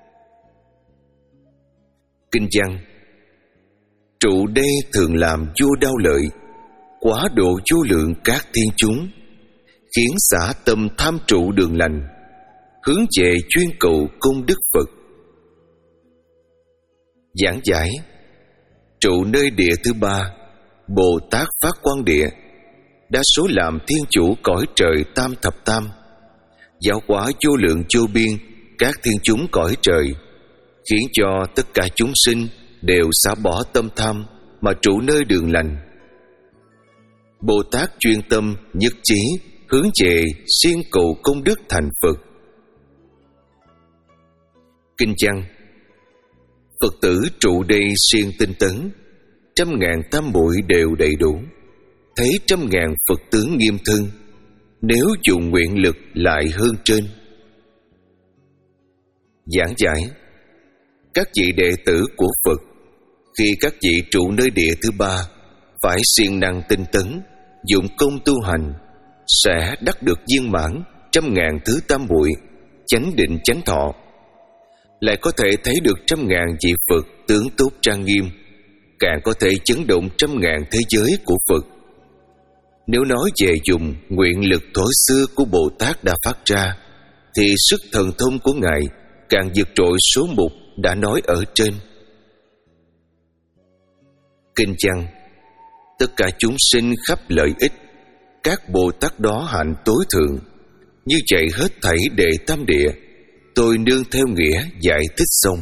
Kinh văn: Trụ đây thường làm vô đau lợi, quá độ vô lượng các thiên chúng, khiến xả tâm tham trụ đường lành, hướng về chuyên cầu công đức Phật. Giảng giải: Trụ nơi địa thứ ba, Bồ Tát phát quang địa, đa số làm thiên chủ cõi trời tam thập tam, giáo hóa vô lượng vô biên các thiên chúng cõi trời, khiến cho tất cả chúng sinh đều xả bỏ tâm tham mà trụ nơi đường lành. Bồ Tát chuyên tâm nhất trí hướng về siêng cầu công đức thành Phật. Kinh văn: Phật tử trụ đây siêng tinh tấn, trăm ngàn tam muội đều đầy đủ, thấy trăm ngàn Phật tướng nghiêm thân, nếu dùng nguyện lực lại hơn trên. Giảng giải: Các vị đệ tử của Phật, khi các vị trụ nơi địa thứ ba, phải siêng năng tinh tấn, dụng công tu hành, sẽ đắc được viên mãn trăm ngàn thứ tam muội, chánh định chánh thọ. Lại có thể thấy được trăm ngàn vị Phật tướng tốt trang nghiêm, càng có thể chấn động trăm ngàn thế giới của Phật. Nếu nói về dùng nguyện lực thuở xưa của Bồ Tát đã phát ra, thì sức thần thông của Ngài càng vượt trội số mục đã nói ở trên. Kinh văn: Tất cả chúng sinh khắp lợi ích, các Bồ Tát đó hạnh tối thượng, như vậy hết thảy đệ tam địa, tôi nương theo nghĩa giải thích xong.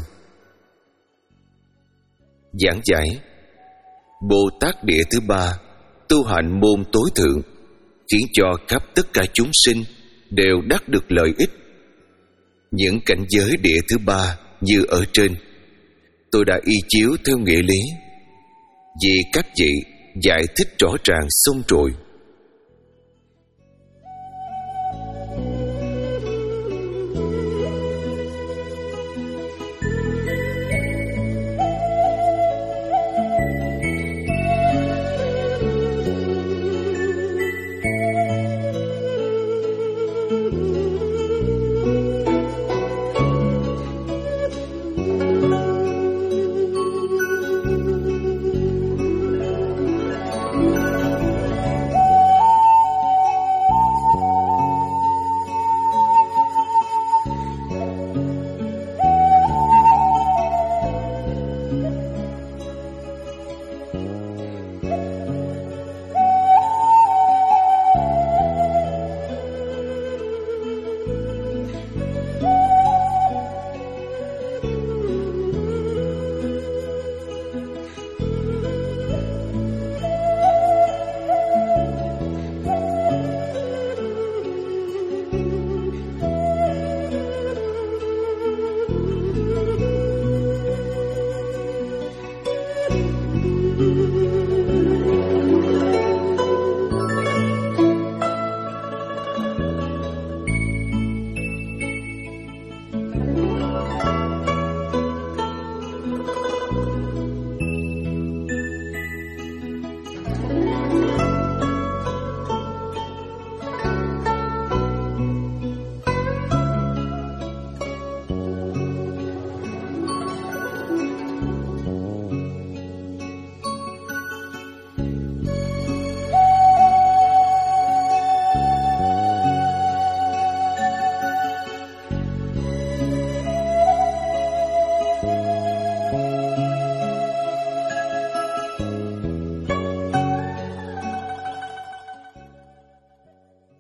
Giảng giải: Bồ Tát địa thứ ba tu hành môn tối thượng, khiến cho khắp tất cả chúng sinh đều đắc được lợi ích. Những cảnh giới địa thứ ba như ở trên, tôi đã y chiếu theo nghĩa lý, vì các vị giải thích rõ ràng xong rồi.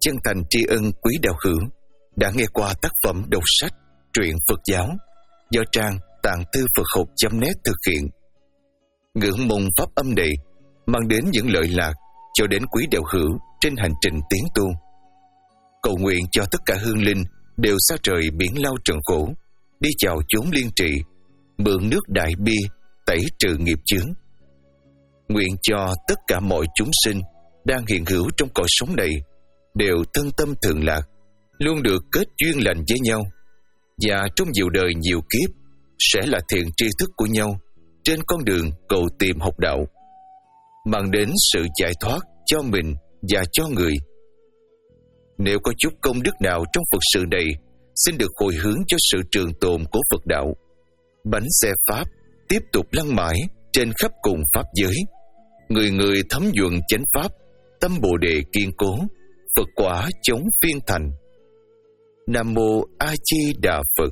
chân thành tri ân quý đạo hữu đã nghe qua tác phẩm đọc sách truyện Phật giáo do trang tạng thư Phật học chấm net thực hiện. Ngưỡng mong pháp âm này mang đến những lợi lạc cho đến quý đạo hữu trên hành trình tiến tu. Cầu nguyện cho tất cả hương linh đều xa trời biển lao trần khổ, đi chào chốn liên trị, mượn nước đại bi tẩy trừ nghiệp chướng. Nguyện cho tất cả mọi chúng sinh đang hiện hữu trong cõi sống này đều thân tâm thường lạc, luôn được kết duyên lành với nhau, và trong nhiều đời nhiều kiếp sẽ là thiện tri thức của nhau trên con đường cầu tìm học đạo, mang đến sự giải thoát cho mình và cho người. Nếu có chút công đức nào trong Phật sự này, xin được hồi hướng cho sự trường tồn của Phật đạo. Bánh xe Pháp tiếp tục lăn mãi trên khắp cùng Pháp giới. Người người thấm nhuận chánh Pháp, tâm Bồ Đề kiên cố, Phật quả chống phiên thành. Nam Mô A Di Đà Phật.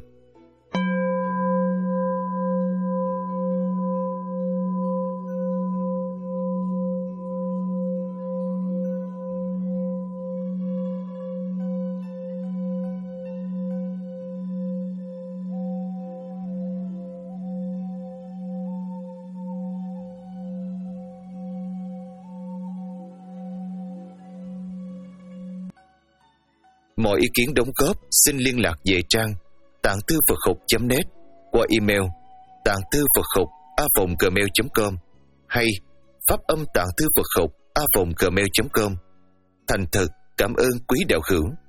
Mọi ý kiến đóng góp xin liên lạc về trang tạng thư Phật học chấm net qua email tạng thư Phật học a còng gmail chấm com hay pháp âm tạng thư Phật học a còng gmail chấm com. Thành thật cảm ơn quý đạo hữu.